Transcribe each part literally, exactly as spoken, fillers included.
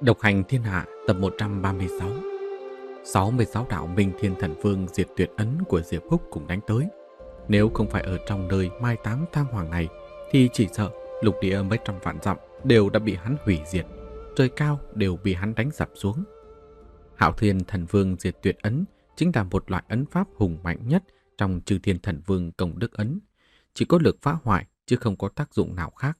Độc hành thiên hạ tập một trăm ba mươi sáu. sáu mươi sáu đạo Minh Thiên Thần Vương diệt tuyệt ấn của Diệp Húc cùng đánh tới. Nếu không phải ở trong nơi mai táng tang hoàng này thì chỉ sợ lục địa mấy trăm vạn dặm đều đã bị hắn hủy diệt, trời cao đều bị hắn đánh sập xuống. Hạo Thiên Thần Vương diệt tuyệt ấn chính là một loại ấn pháp hùng mạnh nhất trong Chư Thiên Thần Vương công đức ấn, chỉ có lực phá hoại chứ không có tác dụng nào khác.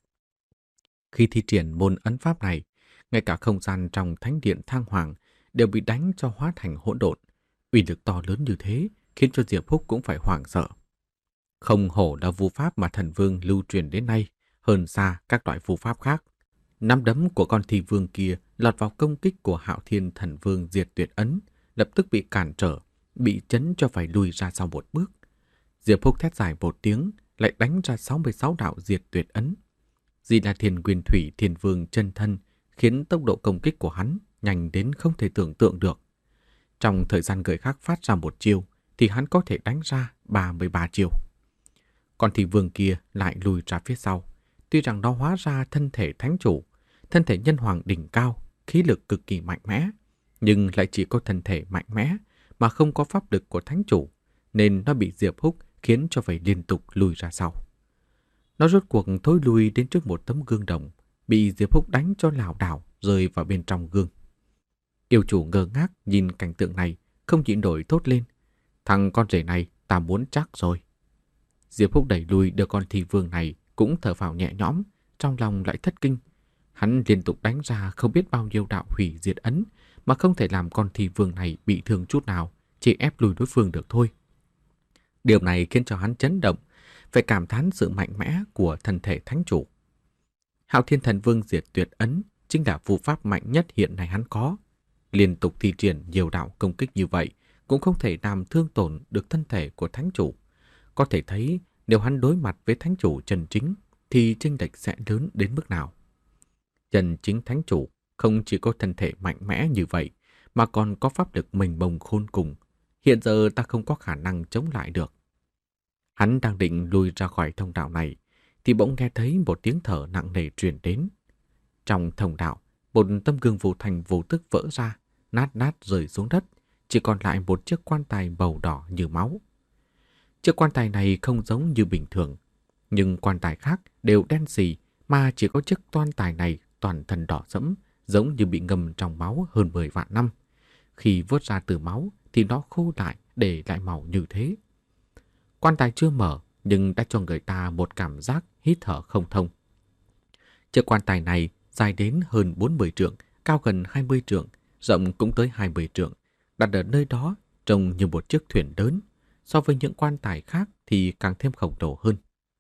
Khi thi triển môn ấn pháp này, ngay cả không gian trong thánh điện thang hoàng đều bị đánh cho hóa thành hỗn độn. Uy lực to lớn như thế khiến cho Diệp Húc cũng phải hoảng sợ. Không hổ là vu pháp mà thần vương lưu truyền đến nay, hơn xa các loại vu pháp khác. Nắm đấm của con thi vương kia lọt vào công kích của Hạo Thiên Thần Vương diệt tuyệt ấn, lập tức bị cản trở, bị chấn cho phải lùi ra sau một bước. Diệp Húc thét dài một tiếng, lại đánh ra sáu mươi sáu đạo diệt tuyệt ấn. Di La Thiên Nguyên Thủy Thiên Vương chân thân khiến tốc độ công kích của hắn nhanh đến không thể tưởng tượng được. Trong thời gian người khác phát ra một chiêu thì hắn có thể đánh ra ba mươi ba chiêu. Còn thì vương kia lại lùi ra phía sau. Tuy rằng nó hóa ra thân thể thánh chủ, thân thể nhân hoàng đỉnh cao, khí lực cực kỳ mạnh mẽ, nhưng lại chỉ có thân thể mạnh mẽ mà không có pháp lực của thánh chủ, nên nó bị Diệp Húc khiến cho phải liên tục lùi ra sau. Nó rốt cuộc thối lui đến trước một tấm gương đồng, bị Diệp Húc đánh cho lảo đảo rơi vào bên trong gương. Yêu chủ ngơ ngác nhìn cảnh tượng này, không nhịn nổi thốt lên: "Thằng con rể này ta muốn chắc rồi." Diệp Húc đẩy lùi được con thi vương này cũng thở phào nhẹ nhõm, trong lòng lại thất kinh. Hắn liên tục đánh ra không biết bao nhiêu đạo hủy diệt ấn mà không thể làm con thi vương này bị thương chút nào, chỉ ép lùi đối phương được thôi. Điều này khiến cho hắn chấn động, phải cảm thán sự mạnh mẽ của thân thể thánh chủ. Hạo Thiên Thần Vương diệt tuyệt ấn chính là phù pháp mạnh nhất hiện nay hắn có. Liên tục thi triển nhiều đạo công kích như vậy cũng không thể làm thương tổn được thân thể của thánh chủ. Có thể thấy nếu hắn đối mặt với thánh chủ chân chính thì chênh lệch sẽ lớn đến mức nào. Chân chính thánh chủ không chỉ có thân thể mạnh mẽ như vậy mà còn có pháp lực mênh mông khôn cùng. Hiện giờ ta không có khả năng chống lại được. Hắn đang định lùi ra khỏi thông đạo này thì bỗng nghe thấy một tiếng thở nặng nề truyền đến. Trong thông đạo, một tấm gương vô thành vô tức vỡ ra, nát nát rơi xuống đất, chỉ còn lại một chiếc quan tài màu đỏ như máu. Chiếc quan tài này không giống như bình thường, nhưng quan tài khác đều đen xì, mà chỉ có chiếc quan tài này toàn thân đỏ sẫm, giống như bị ngâm trong máu hơn mười vạn năm. Khi vớt ra từ máu thì nó khô lại để lại màu như thế. Quan tài chưa mở nhưng đã cho người ta một cảm giác hít thở không thông. Chiếc quan tài này dài đến hơn bốn mươi trượng, cao gần hai mươi trượng, rộng cũng tới hai mươi trượng, đặt ở nơi đó trông như một chiếc thuyền lớn, so với những quan tài khác thì càng thêm khổng lồ hơn.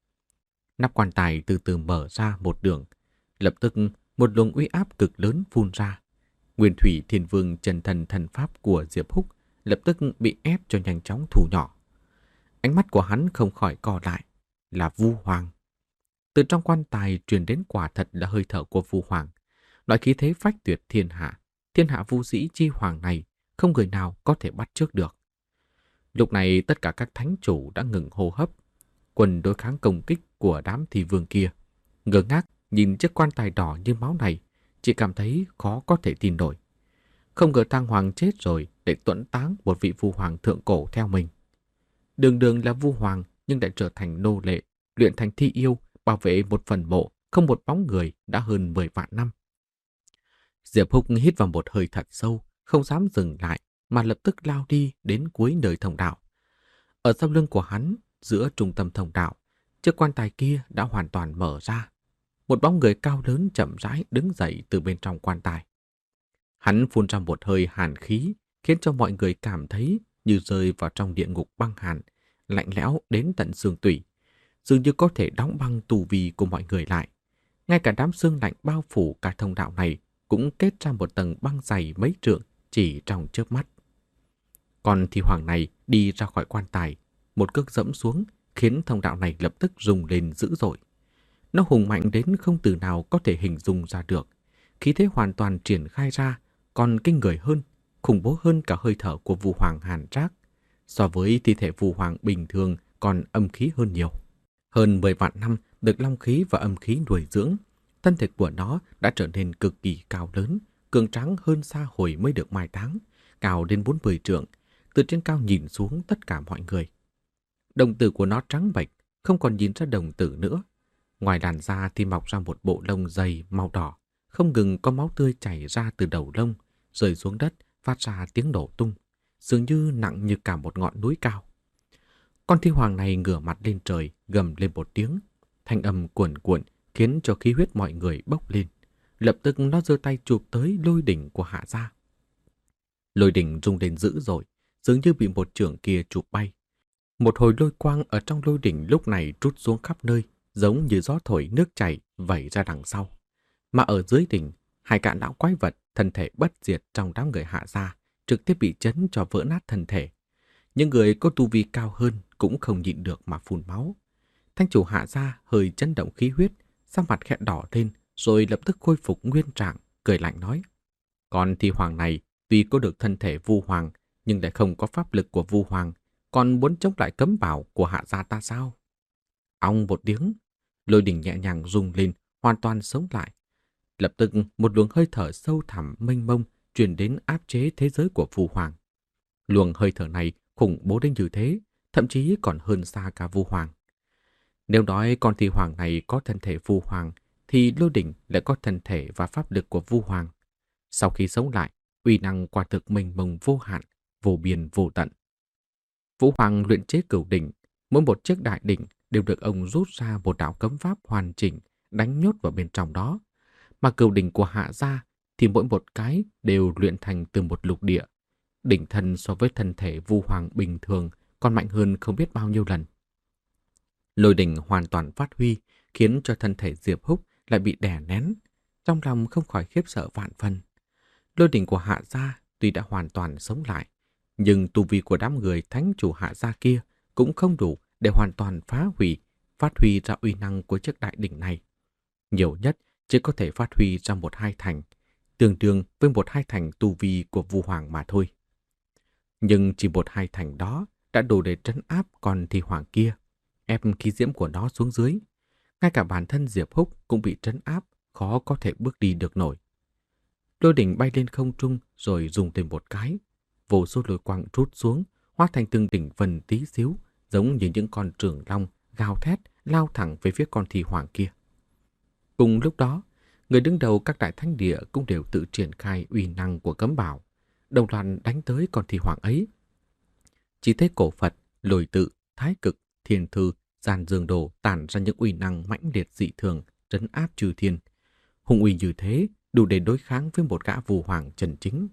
Nắp quan tài từ từ mở ra một đường, lập tức một luồng uy áp cực lớn phun ra. Nguyên Thủy Thiên Vương chân thần thần pháp của Diệp Húc lập tức bị ép cho nhanh chóng thu nhỏ. Ánh mắt của hắn không khỏi co lại, là Vu Hoàng. Từ trong quan tài truyền đến quả thật là hơi thở của Vu Hoàng, loại khí thế phách tuyệt thiên hạ, thiên hạ vu sĩ chi hoàng này không người nào có thể bắt chước được. Lúc này tất cả các thánh chủ đã ngừng hô hấp, quân đối kháng công kích của đám thi vương kia ngơ ngác nhìn chiếc quan tài đỏ như máu này, chỉ cảm thấy khó có thể tin nổi. Không ngờ thang hoàng chết rồi để tuẫn táng một vị Vu Hoàng thượng cổ theo mình. Đường đường là Vu Hoàng nhưng lại trở thành nô lệ, luyện thành thi yêu, bảo vệ một phần mộ không một bóng người đã hơn mười vạn năm. Diệp Húc hít vào một hơi thật sâu, không dám dừng lại mà lập tức lao đi đến cuối nơi thông đạo. Ở sau lưng của hắn, giữa trung tâm thông đạo, chiếc quan tài kia đã hoàn toàn mở ra. Một bóng người cao lớn chậm rãi đứng dậy từ bên trong quan tài. Hắn phun ra một hơi hàn khí, khiến cho mọi người cảm thấy như rơi vào trong địa ngục băng hàn, lạnh lẽo đến tận xương tủy, dường như có thể đóng băng tù vi của mọi người lại. Ngay cả đám xương lạnh bao phủ cả thông đạo này cũng kết ra một tầng băng dày mấy trượng chỉ trong chớp mắt. Còn thi hoàng này đi ra khỏi quan tài, một cước dẫm xuống khiến thông đạo này lập tức rung lên dữ dội. Nó hùng mạnh đến không từ nào có thể hình dung ra được, khí thế hoàn toàn triển khai ra, còn kinh người hơn, khủng bố hơn cả hơi thở của Vu Hoàng hàn trác. So với thi thể Vu Hoàng bình thường còn âm khí hơn nhiều. Hơn mười vạn năm được long khí và âm khí nuôi dưỡng, thân thể của nó đã trở nên cực kỳ cao lớn, cường tráng hơn xa hồi mới được mai táng, cao đến bốn mươi trượng, từ trên cao nhìn xuống tất cả mọi người. Đồng tử của nó trắng bệch, không còn nhìn ra đồng tử nữa. Ngoài làn da thì mọc ra một bộ lông dày màu đỏ, không ngừng có máu tươi chảy ra từ đầu lông, rơi xuống đất, phát ra tiếng nổ tung, dường như nặng như cả một ngọn núi cao. Con thi hoàng này ngửa mặt lên trời, gầm lên một tiếng, thanh âm cuồn cuộn khiến cho khí huyết mọi người bốc lên. Lập tức nó giơ tay chụp tới lôi đỉnh của Hạ Gia. Lôi đỉnh rung lên dữ dội, dường như bị một chưởng kia chụp bay. Một hồi lôi quang ở trong lôi đỉnh lúc này trút xuống khắp nơi, giống như gió thổi nước chảy vẩy ra đằng sau. Mà ở dưới đỉnh, hai cạn lão quái vật thân thể bất diệt trong đám người Hạ Gia trực tiếp bị chấn cho vỡ nát thân thể. Những người có tu vi cao hơn cũng không nhịn được mà phun máu. Thanh chủ Hạ Gia hơi chấn động khí huyết, sắc mặt khẽ đỏ lên, rồi lập tức khôi phục nguyên trạng, cười lạnh nói: Con thi hoàng này tuy có được thân thể vu hoàng, nhưng lại không có pháp lực của vu hoàng, còn muốn chống lại cấm bảo của Hạ Gia ta sao? Ong một tiếng, lôi đỉnh nhẹ nhàng rung lên, hoàn toàn sống lại. Lập tức một luồng hơi thở sâu thẳm mênh mông truyền đến áp chế thế giới của vu hoàng. Luồng hơi thở này khủng bố đến như thế, thậm chí còn hơn xa cả vu hoàng. Nếu nói con thi hoàng này có thân thể vu hoàng, thì lôi đỉnh lại có thân thể và pháp lực của vu hoàng. Sau khi sống lại, uy năng quả thực mênh mông vô hạn, vô biên vô tận. Vũ Hoàng luyện chế cửu đỉnh, mỗi một chiếc đại đỉnh đều được ông rút ra một đạo cấm pháp hoàn chỉnh, đánh nhốt vào bên trong đó. Mà cửu đỉnh của Hạ Gia thì mỗi một cái đều luyện thành từ một lục địa. Đỉnh thân so với thân thể vu hoàng bình thường còn mạnh hơn không biết bao nhiêu lần. Lôi đỉnh hoàn toàn phát huy, khiến cho thân thể Diệp Húc lại bị đè nén, trong lòng không khỏi khiếp sợ vạn phần. Lôi đỉnh của Hạ Gia tuy đã hoàn toàn sống lại, nhưng tu vi của đám người thánh chủ Hạ Gia kia cũng không đủ để hoàn toàn phá hủy, phát huy ra uy năng của chiếc đại đỉnh này. Nhiều nhất chỉ có thể phát huy ra một hai thành, tương đương với một hai thành tu vi của vu hoàng mà thôi. Nhưng chỉ một hai thành đó đã đủ để trấn áp con thi hoàng kia, ép khí diễm của nó xuống dưới. Ngay cả bản thân Diệp Húc cũng bị trấn áp, khó có thể bước đi được nổi. Lôi đỉnh bay lên không trung rồi rung lên một cái. Vô số lôi quang trút xuống, hóa thành từng đỉnh vân tí xíu, giống như những con trường long gào thét lao thẳng về phía con thi hoàng kia. Cùng lúc đó, người đứng đầu các đại thánh địa cũng đều tự triển khai uy năng của cấm bảo, đồng loạt đánh tới con thi hoàng ấy. Chỉ thấy cổ Phật, lôi tự, thái cực, thiên thư, giàn dương đồ tản ra những uy năng mãnh liệt dị thường, trấn áp chư thiên. Hùng uy như thế đủ để đối kháng với một gã vu hoàng chân chính.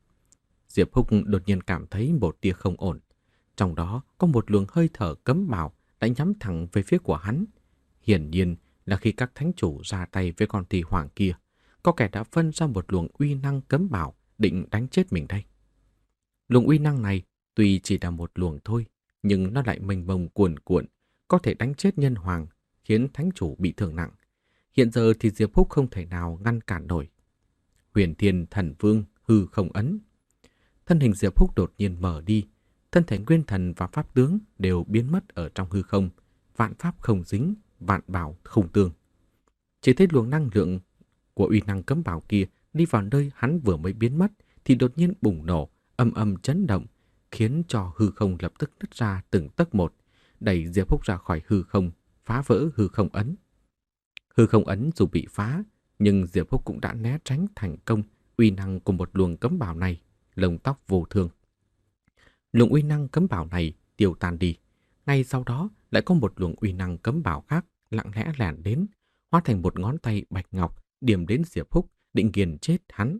Diệp Húc đột nhiên cảm thấy một tia không ổn. Trong đó có một luồng hơi thở cấm bảo đã nhắm thẳng về phía của hắn. Hiển nhiên là khi các thánh chủ ra tay với con thi hoàng kia, có kẻ đã phân ra một luồng uy năng cấm bảo định đánh chết mình đây. Luồng uy năng này tuy chỉ là một luồng thôi, nhưng nó lại mênh mông cuồn cuộn, có thể đánh chết nhân hoàng, khiến thánh chủ bị thương nặng. Hiện giờ thì Diệp Húc không thể nào ngăn cản nổi. Huyền Thiên Thần Vương hư không ấn. Thân hình Diệp Húc đột nhiên mở đi, thân thể nguyên thần và pháp tướng đều biến mất ở trong hư không, vạn pháp không dính, vạn bảo không tương. Chỉ thấy luồng năng lượng của uy năng cấm bảo kia đi vào nơi hắn vừa mới biến mất thì đột nhiên bùng nổ, âm âm chấn động, khiến cho hư không lập tức nứt ra từng tấc một, đẩy Diệp Húc ra khỏi hư không, phá vỡ hư không ấn. Hư không ấn dù bị phá, nhưng Diệp Húc cũng đã né tránh thành công uy năng của một luồng cấm bảo này, lông tóc vô thương. Luồng uy năng cấm bảo này tiêu tan đi, ngay sau đó lại có một luồng uy năng cấm bảo khác lặng lẽ lẻn đến, hóa thành một ngón tay bạch ngọc điểm đến Diệp Húc, định nghiền chết hắn.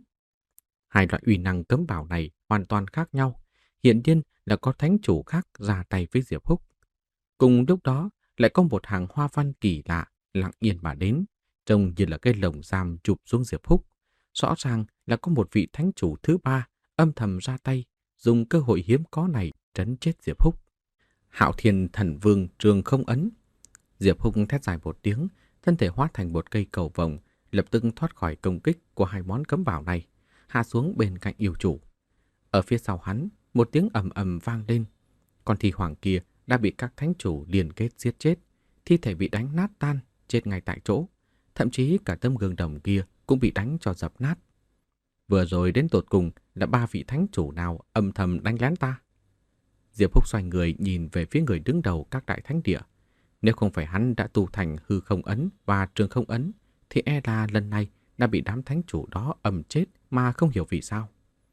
Hai loại uy năng cấm bảo này hoàn toàn khác nhau, hiển nhiên là có thánh chủ khác ra tay với Diệp Húc. Cùng lúc đó lại có một hàng hoa văn kỳ lạ lặng yên mà đến, trông như là cái lồng giam chụp xuống Diệp Húc. Rõ ràng là có một vị thánh chủ thứ ba âm thầm ra tay, dùng cơ hội hiếm có này trấn chết Diệp Húc. Hạo Thiên Thần Vương trường không ấn. Diệp Húc thét dài một tiếng, thân thể hóa thành một cây cầu vồng, lập tức thoát khỏi công kích của hai món cấm bảo này, hạ xuống bên cạnh yêu chủ. Ở phía sau hắn, một tiếng ầm ầm vang lên. Con thi hoàng kia đã bị các thánh chủ liên kết giết chết, thi thể bị đánh nát tan, chết ngay tại chỗ. Thậm chí cả tấm gương đồng kia cũng bị đánh cho dập nát. Vừa rồi đến tột cùng là ba vị thánh chủ nào âm thầm đánh lén ta? Diệp Húc xoay người nhìn về phía người đứng đầu các đại thánh địa. Nếu không phải hắn đã tu thành hư không ấn và trường không ấn, thì e là lần này đã bị đám thánh chủ đó âm chết mà không hiểu vì sao.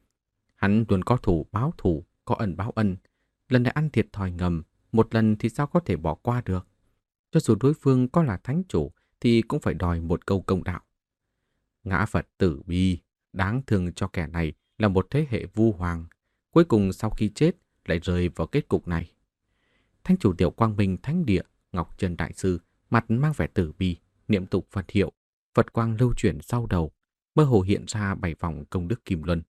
Hắn luôn có thủ báo thủ, có ân báo ân. Lần này ăn thiệt thòi ngầm, một lần thì sao có thể bỏ qua được. Cho dù đối phương có là thánh chủ thì cũng phải đòi một câu công đạo. Ngã Phật tử bi, đáng thương cho kẻ này là một thế hệ vu hoàng. Cuối cùng sau khi chết lại rơi vào kết cục này. Thánh chủ Tiểu Quang Minh Thánh Địa, Ngọc Trân Đại Sư, mặt mang vẻ tử bi, niệm tục Phật hiệu, Phật quang lưu chuyển sau đầu, mơ hồ hiện ra bảy vòng công đức kim luân.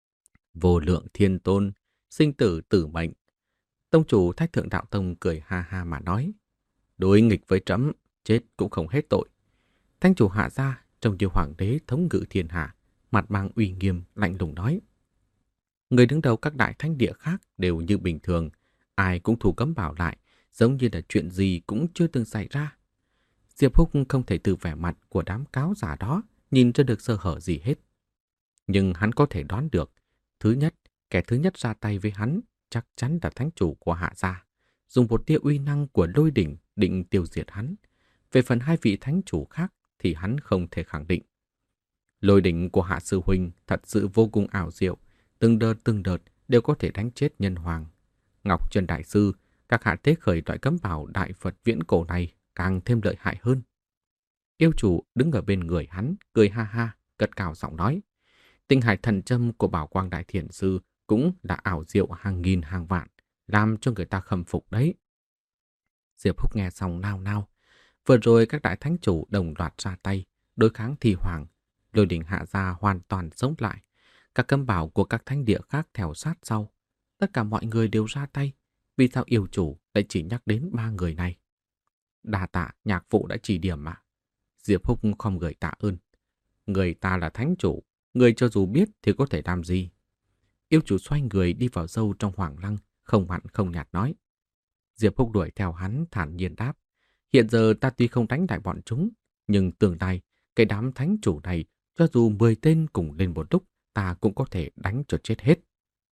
Vô lượng thiên tôn, sinh tử tử mệnh. Tông chủ Thách Thượng Đạo Tông cười ha ha mà nói, đối nghịch với trẫm, chết cũng không hết tội. Thánh chủ Hạ Gia trông như hoàng đế thống ngự thiên hạ, mặt mang uy nghiêm lạnh lùng nói. Người đứng đầu các đại thánh địa khác đều như bình thường, ai cũng thủ cấm bảo lại, giống như là chuyện gì cũng chưa từng xảy ra. Diệp Húc không thể từ vẻ mặt của đám cáo giả đó nhìn ra được sơ hở gì hết. Nhưng hắn có thể đoán được, thứ nhất, kẻ thứ nhất ra tay với hắn chắc chắn là thánh chủ của Hạ Gia, dùng một tia uy năng của lôi đỉnh định tiêu diệt hắn. Về phần hai vị thánh chủ khác thì hắn không thể khẳng định. Lôi đỉnh của Hạ Sư Huynh thật sự vô cùng ảo diệu, từng đợt từng đợt đều có thể đánh chết nhân hoàng. Ngọc Trân Đại Sư, các hạ tế khởi loại cấm bảo Đại Phật viễn cổ này càng thêm lợi hại hơn. Yêu chủ đứng ở bên người hắn, cười ha ha, cất cao giọng nói. Tinh hải thần châm của Bảo Quang Đại Thiền Sư cũng là ảo diệu hàng nghìn hàng vạn, làm cho người ta khâm phục đấy. Diệp Húc nghe xong nao nao. Vừa rồi các đại thánh chủ đồng loạt ra tay, đối kháng thi hoàng, lôi đỉnh Hạ Gia hoàn toàn sống lại. Các cấm bảo của các thánh địa khác theo sát sau. Tất cả mọi người đều ra tay. Vì sao yêu chủ lại chỉ nhắc đến ba người này? Đa tạ nhạc phụ đã chỉ điểm mà. Diệp Húc không gửi tạ ơn. Người ta là thánh chủ, người cho dù biết thì có thể làm gì? Yêu chủ xoay người đi vào sâu trong hoàng lăng, không mặn không nhạt nói. Diệp Húc đuổi theo hắn thản nhiên đáp. Hiện giờ ta tuy không đánh đại bọn chúng, nhưng tương lai, cái đám thánh chủ này, cho dù mười tên cùng lên một lúc, ta cũng có thể đánh cho chết hết.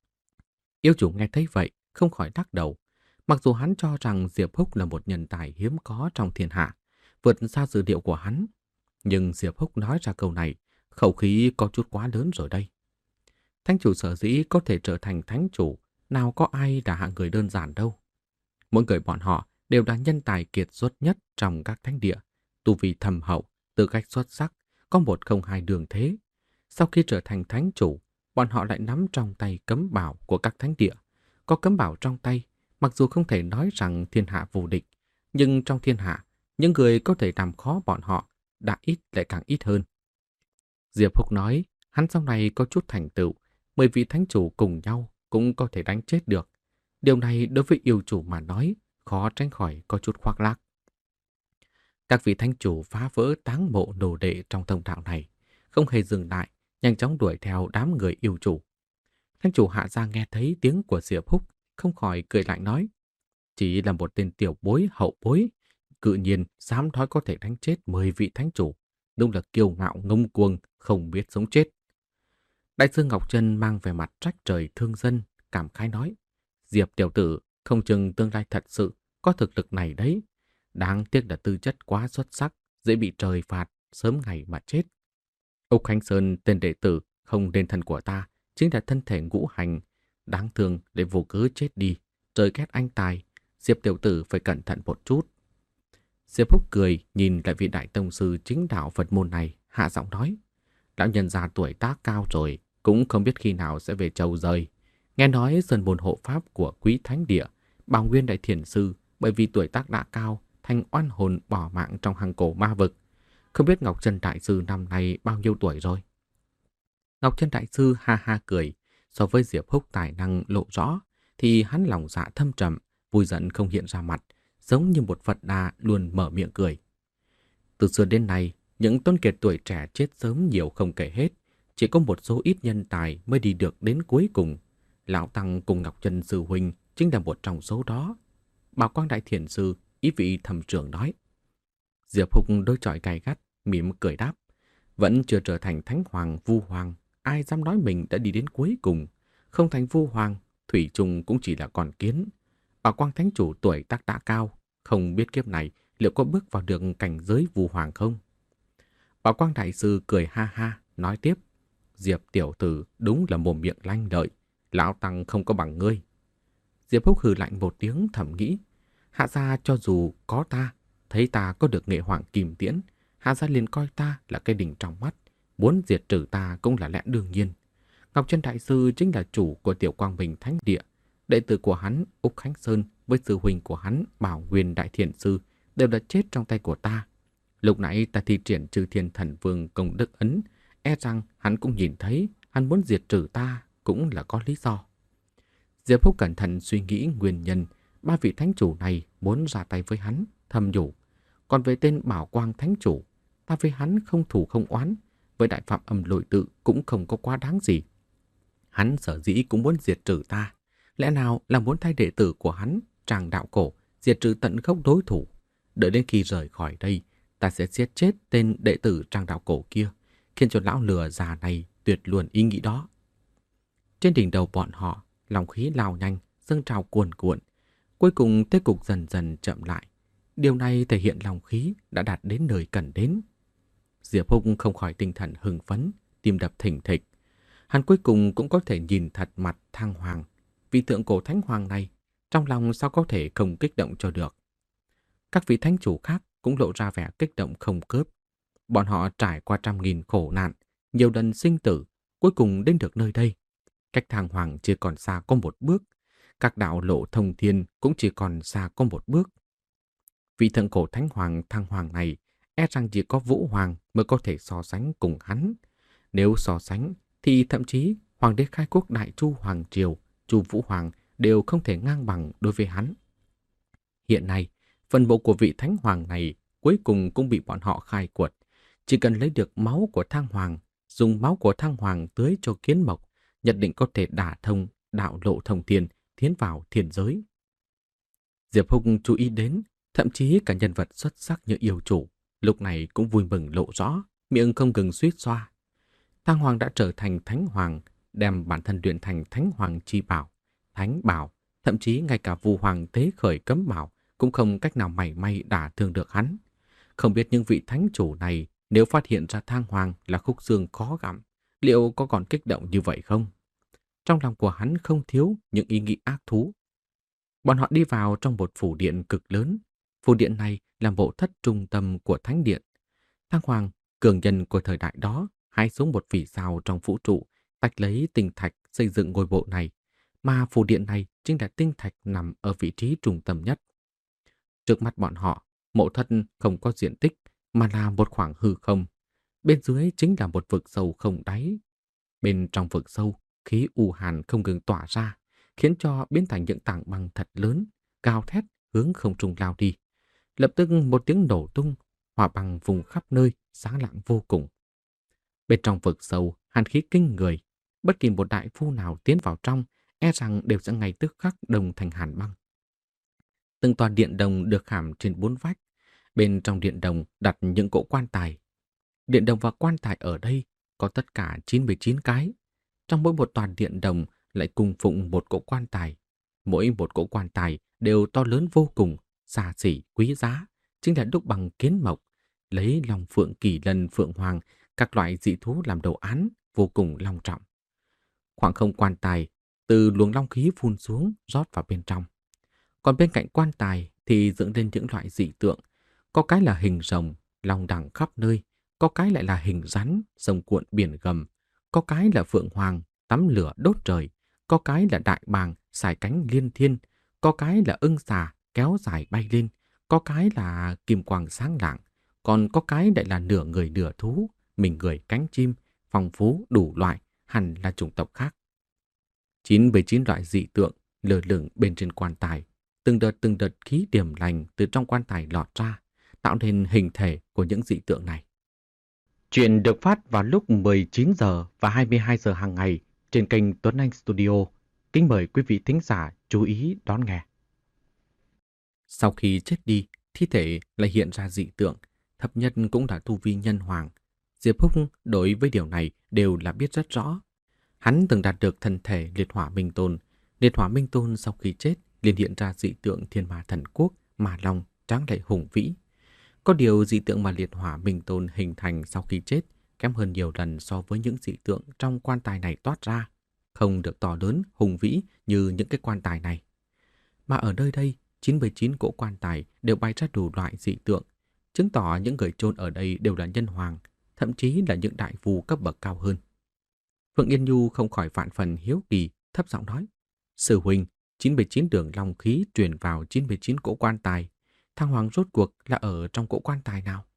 Yêu chủ nghe thấy vậy, không khỏi đắc đầu. Mặc dù hắn cho rằng Diệp Húc là một nhân tài hiếm có trong thiên hạ, vượt xa dự liệu của hắn. Nhưng Diệp Húc nói ra câu này, khẩu khí có chút quá lớn rồi đây. Thánh chủ sở dĩ có thể trở thành thánh chủ, nào có ai là hạng người đơn giản đâu. Mỗi người bọn họ đều là nhân tài kiệt xuất nhất trong các thánh địa, tu vi thâm hậu, tư cách xuất sắc, có một không hai đường thế. Sau khi trở thành thánh chủ, bọn họ lại nắm trong tay cấm bảo của các thánh địa. Có cấm bảo trong tay, mặc dù không thể nói rằng thiên hạ vô địch, nhưng trong thiên hạ, những người có thể làm khó bọn họ đã ít lại càng ít hơn. Diệp Húc nói, hắn sau này có chút thành tựu, mười vị thánh chủ cùng nhau cũng có thể đánh chết được. Điều này đối với yêu chủ mà nói, khó tránh khỏi có chút khoác lác. Các vị thánh chủ phá vỡ táng mộ đồ đệ trong thông đạo này, không hề dừng lại, nhanh chóng đuổi theo đám người yêu chủ. Thánh chủ Hạ Gia nghe thấy tiếng của Diệp Húc, không khỏi cười lạnh nói. Chỉ là một tên tiểu bối hậu bối, cự nhiên dám nói có thể đánh chết mười vị thánh chủ, đúng là kiêu ngạo ngông cuồng, không biết sống chết. Đại sư Ngọc Trân mang về mặt trách trời thương dân, cảm khái nói. Diệp tiểu tử không chừng tương lai thật sự có thực lực này đấy. Đáng tiếc là tư chất quá xuất sắc, dễ bị trời phạt, sớm ngày mà chết. Úc Khánh Sơn, tên đệ tử không nên thân của ta, chính là thân thể ngũ hành. Đáng thương để vô cớ chết đi, trời ghét anh tài. Diệp tiểu tử phải cẩn thận một chút. Diệp Húc cười nhìn lại vị đại tông sư chính đạo Phật môn này, hạ giọng nói. Lão nhân già tuổi tác cao rồi, cũng không biết khi nào sẽ về châu rời. Nghe nói sơn môn hộ pháp của quý thánh địa, Bảo Nguyên Đại Thiền Sư, bởi vì tuổi tác đã cao, thành oan hồn bỏ mạng trong hang cổ ma vực. Không biết Ngọc Trân Đại Sư năm nay bao nhiêu tuổi rồi? Ngọc Trân Đại Sư ha ha cười, so với Diệp Húc tài năng lộ rõ, thì hắn lòng dạ thâm trầm, vui giận không hiện ra mặt, giống như một Phật Đà luôn mở miệng cười. Từ xưa đến nay, những tôn kiệt tuổi trẻ chết sớm nhiều không kể hết, chỉ có một số ít nhân tài mới đi được đến cuối cùng. Lão Tăng cùng Ngọc Trân Sư Huynh chính là một trong số đó. Bảo Quang Đại Thiền Sư, ý vị thầm trưởng nói. Diệp Húc đôi chọi gay gắt, mỉm cười đáp. Vẫn chưa trở thành Thánh Hoàng Vu Hoàng, ai dám nói mình đã đi đến cuối cùng. Không thành Vu Hoàng, thủy chung cũng chỉ là con kiến. Bảo Quang Thánh Chủ tuổi tác đã cao, không biết kiếp này liệu có bước vào được cảnh giới Vu Hoàng không? Bảo Quang Đại Sư cười ha ha, nói tiếp. Diệp tiểu tử đúng là mồm miệng lanh lợi, lão tăng không có bằng ngươi. Diệp Húc hừ lạnh một tiếng thầm nghĩ. Hạ gia cho dù có ta, thấy ta có được nghệ hoàng kim tiễn, Hạ gia liền coi ta là cái đỉnh trong mắt, muốn diệt trừ ta cũng là lẽ đương nhiên. Ngọc Chân Đại Sư chính là chủ của Tiểu Quang Bình Thánh Địa, đệ tử của hắn Úc Khánh Sơn với sư huynh của hắn Bảo Nguyên Đại Thiền Sư đều đã chết trong tay của ta. Lúc nãy ta thi triển Chư Thiên Thần Vương công đức ấn, e rằng hắn cũng nhìn thấy, hắn muốn diệt trừ ta cũng là có lý do. Diệp Húc cẩn thận suy nghĩ nguyên nhân ba vị thánh chủ này muốn ra tay với hắn, thầm nhủ. Còn về tên Bảo Quang Thánh Chủ, ta với hắn không thù không oán, với Đại Phạm Âm Lôi Tự cũng không có quá đáng gì. Hắn sở dĩ cũng muốn diệt trừ ta, lẽ nào là muốn thay đệ tử của hắn, Tràng Đạo Cổ, diệt trừ tận gốc đối thủ. Đợi đến khi rời khỏi đây, ta sẽ giết chết tên đệ tử Tràng Đạo Cổ kia, khiến cho lão lừa già này tuyệt luôn ý nghĩ đó. Trên đỉnh đầu bọn họ, lòng khí lao nhanh, dâng trào cuồn cuộn. Cuối cùng thế cục dần dần chậm lại. Điều này thể hiện lòng khí đã đạt đến nơi cần đến. Diệp Húc không khỏi tinh thần hưng phấn, tim đập thình thịch. Hắn cuối cùng cũng có thể nhìn thật mặt Thang Hoàng. Vị thượng cổ thánh hoàng này, trong lòng sao có thể không kích động cho được. Các vị thánh chủ khác cũng lộ ra vẻ kích động không cớp. Bọn họ trải qua trăm nghìn khổ nạn, nhiều lần sinh tử, cuối cùng đến được nơi đây. Cách Thang Hoàng chỉ còn xa có một bước. Các đạo lộ thông thiên cũng chỉ còn xa có một bước. Vị thượng cổ thánh hoàng Thang Hoàng này e rằng chỉ có Vũ Hoàng mới có thể so sánh cùng hắn. Nếu so sánh thì thậm chí Hoàng đế khai quốc Đại Chu Hoàng Triều, Chu Vũ Hoàng đều không thể ngang bằng đối với hắn. Hiện nay, phần bộ của vị thánh hoàng này cuối cùng cũng bị bọn họ khai quật. Chỉ cần lấy được máu của Thang Hoàng, dùng máu của Thang Hoàng tưới cho kiến mộc, nhất định có thể đả thông đạo lộ thông thiên, tiến vào thiên giới. Diệp Húc chú ý đến, thậm chí cả nhân vật xuất sắc như yêu chủ, lúc này cũng vui mừng lộ rõ, miệng không ngừng suýt xoa. Thang Hoàng đã trở thành thánh hoàng, đem bản thân luyện thành thánh hoàng chi bảo, thánh bảo, thậm chí ngay cả Vu Hoàng tế khởi cấm bảo cũng không cách nào mảy may đả thương được hắn. Không biết những vị thánh chủ này nếu phát hiện ra Thang Hoàng là khúc xương khó gặm, liệu có còn kích động như vậy không? Trong lòng của hắn không thiếu những ý nghĩ ác thú. Bọn họ đi vào trong một phủ điện cực lớn. Phủ điện này là bộ thất trung tâm của thánh điện. Thang Hoàng, cường nhân của thời đại đó, hái xuống một vì sao trong vũ trụ, tách lấy tinh thạch xây dựng ngôi bộ này. Mà phủ điện này chính là tinh thạch nằm ở vị trí trung tâm nhất. Trước mắt bọn họ, mộ thất không có diện tích, mà là một khoảng hư không. Bên dưới chính là một vực sâu không đáy. Bên trong vực sâu, khí u hàn không ngừng tỏa ra, khiến cho biến thành những tảng băng thật lớn, cao thét hướng không trung lao đi. Lập tức một tiếng nổ tung, hỏa băng vùng khắp nơi, sáng lạng vô cùng. Bên trong vực sâu, hàn khí kinh người. Bất kỳ một đại phu nào tiến vào trong, e rằng đều sẽ ngay tức khắc đồng thành hàn băng. Từng tòa điện đồng được khảm trên bốn vách. Bên trong điện đồng đặt những cỗ quan tài. Điện đồng và quan tài ở đây có tất cả chín mươi chín cái. Trong mỗi một toàn điện đồng lại cùng phụng một cỗ quan tài. Mỗi một cỗ quan tài đều to lớn vô cùng, xa xỉ, quý giá, chính là đúc bằng kiến mộc, lấy long phượng, kỳ lân, phượng hoàng, các loại dị thú làm đồ án, vô cùng long trọng. Khoảng không quan tài, từ luồng long khí phun xuống, rót vào bên trong. Còn bên cạnh quan tài thì dựng lên những loại dị tượng, có cái là hình rồng, long đẳng khắp nơi, có cái lại là hình rắn, sông cuộn biển gầm, có cái là phượng hoàng, tắm lửa đốt trời, có cái là đại bàng, xài cánh liên thiên, có cái là ưng xà, kéo dài bay lên, có cái là kim quang sáng lạng, còn có cái lại là nửa người nửa thú, mình người cánh chim, phong phú đủ loại, hẳn là chủng tộc khác. chín mươi chín loại dị tượng lơ lửng bên trên quan tài, từng đợt từng đợt khí điềm lành từ trong quan tài lọt ra, tạo nên hình thể của những dị tượng này. Chuyện được phát vào lúc mười chín giờ và hai mươi hai giờ hàng ngày trên kênh Tuấn Anh Studio. Kính mời quý vị thính giả chú ý đón nghe. Sau khi chết đi, thi thể lại hiện ra dị tượng, thập nhất cũng đã tu vi nhân hoàng. Diệp Húc đối với điều này đều là biết rất rõ. Hắn từng đạt được thân thể liệt hỏa minh tôn. Liệt hỏa minh tôn sau khi chết liền hiện ra dị tượng thiên ma thần quốc, ma long, tráng lệ hùng vĩ. Có điều dị tượng mà liệt hỏa minh tôn hình thành sau khi chết kém hơn nhiều lần so với những dị tượng trong quan tài này toát ra, không được to lớn, hùng vĩ như những cái quan tài này. Mà ở nơi đây, chín mươi chín cỗ quan tài đều bày ra đủ loại dị tượng, chứng tỏ những người chôn ở đây đều là nhân hoàng, thậm chí là những đại phu cấp bậc cao hơn. Phượng Yên Nhu không khỏi vạn phần hiếu kỳ, thấp giọng nói: Sư huynh, chín mươi chín đường long khí truyền vào chín mươi chín cỗ quan tài, thang hoàng rốt cuộc là ở trong cỗ quan tài nào?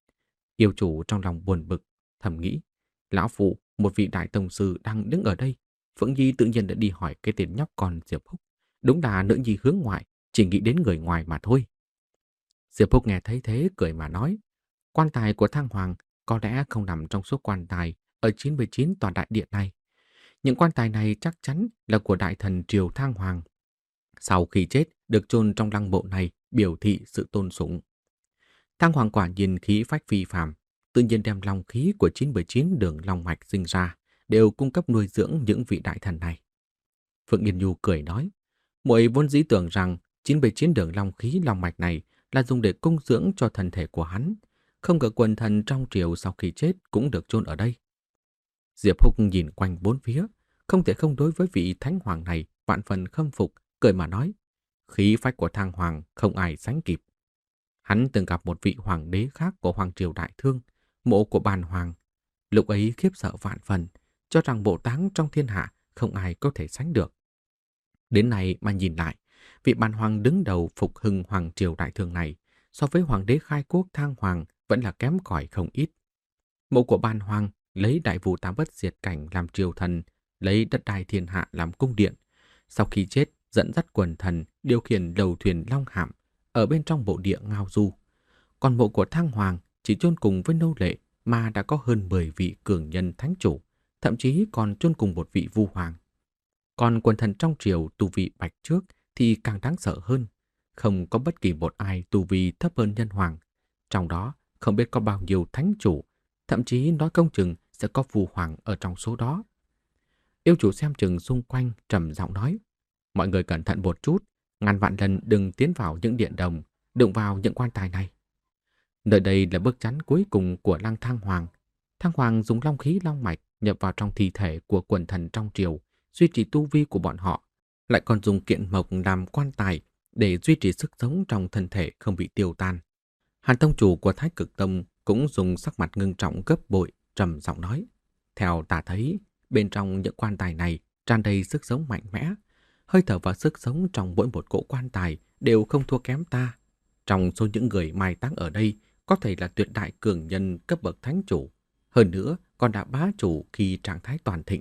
Yêu chủ trong lòng buồn bực, thầm nghĩ: lão phụ, một vị đại tông sư đang đứng ở đây. Phượng Nhi tự nhiên đã đi hỏi cái tên nhóc con Diệp Húc. Đúng là nữ nhi hướng ngoại, chỉ nghĩ đến người ngoài mà thôi. Diệp Húc nghe thấy thế cười mà nói: quan tài của thang hoàng có lẽ không nằm trong số quan tài ở chín mươi chín tòa đại điện này. Những quan tài này chắc chắn là của đại thần triều thang hoàng. Sau khi chết, được chôn trong lăng mộ này biểu thị sự tôn sùng. Thang hoàng quả nhiên khí phách phi phàm, tự nhiên đem long khí của chín mươi chín đường long mạch sinh ra, đều cung cấp nuôi dưỡng những vị đại thần này. Phượng Yên Nhu cười nói: muội vốn dĩ tưởng rằng chín mươi chín đường long khí long mạch này là dùng để cung dưỡng cho thân thể của hắn, không ngờ quần thần trong triều sau khi chết cũng được chôn ở đây. Diệp Húc nhìn quanh bốn phía, không thể không đối với vị thánh hoàng này vạn phần khâm phục, cười mà nói: khí phách của thang hoàng không ai sánh kịp. Hắn từng gặp một vị hoàng đế khác của hoàng triều Đại Thương, mộ của bàn hoàng. Lúc ấy khiếp sợ vạn phần, cho rằng bộ táng trong thiên hạ không ai có thể sánh được. Đến nay mà nhìn lại, vị bàn hoàng đứng đầu phục hưng hoàng triều Đại Thương này so với hoàng đế khai quốc thang hoàng vẫn là kém cỏi không ít. Mộ của bàn hoàng lấy đại vũ tám bất diệt cảnh làm triều thần, lấy đất đai thiên hạ làm cung điện. Sau khi chết, dẫn dắt quần thần điều khiển đầu thuyền long hạm ở bên trong bộ địa ngao du. Còn mộ của thang hoàng chỉ chôn cùng với nô lệ mà đã có hơn mười vị cường nhân thánh chủ, thậm chí còn chôn cùng một vị vu hoàng. Còn quần thần trong triều tu vi bạch trước thì càng đáng sợ hơn, không có bất kỳ một ai tu vi thấp hơn nhân hoàng. Trong đó không biết có bao nhiêu thánh chủ, thậm chí nói công chừng sẽ có vu hoàng ở trong số đó. Yêu chủ xem chừng xung quanh trầm giọng nói: mọi người cẩn thận một chút, ngàn vạn lần đừng tiến vào những điện đồng, đụng vào những quan tài này. Nơi đây là bước chắn cuối cùng của lăng thang hoàng. Thang hoàng dùng long khí long mạch nhập vào trong thi thể của quần thần trong triều, duy trì tu vi của bọn họ, lại còn dùng kiện mộc làm quan tài để duy trì sức sống trong thân thể không bị tiêu tan. Hàn tông chủ của Thái Cực Tông cũng dùng sắc mặt ngưng trọng gấp bội, trầm giọng nói: theo ta thấy, bên trong những quan tài này tràn đầy sức sống mạnh mẽ, hơi thở và sức sống trong mỗi một cỗ quan tài đều không thua kém ta. Trong số những người mai táng ở đây, có thể là tuyệt đại cường nhân cấp bậc thánh chủ, hơn nữa còn đã bá chủ khi trạng thái toàn thịnh.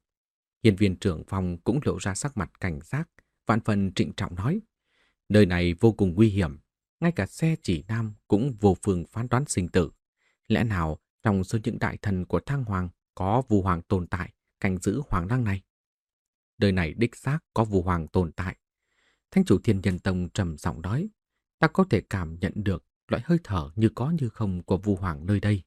Hiền viên trưởng phòng cũng lộ ra sắc mặt cảnh giác, vạn phần trịnh trọng nói: nơi này vô cùng nguy hiểm, ngay cả xe chỉ nam cũng vô phương phán đoán sinh tử. Lẽ nào trong số những đại thần của thang hoàng có vu hoàng tồn tại canh giữ hoàng lăng này? Nơi này đích xác có vu hoàng tồn tại. Thánh chủ Thiên Nhân Tông trầm giọng nói: ta có thể cảm nhận được loại hơi thở như có như không của vu hoàng nơi đây.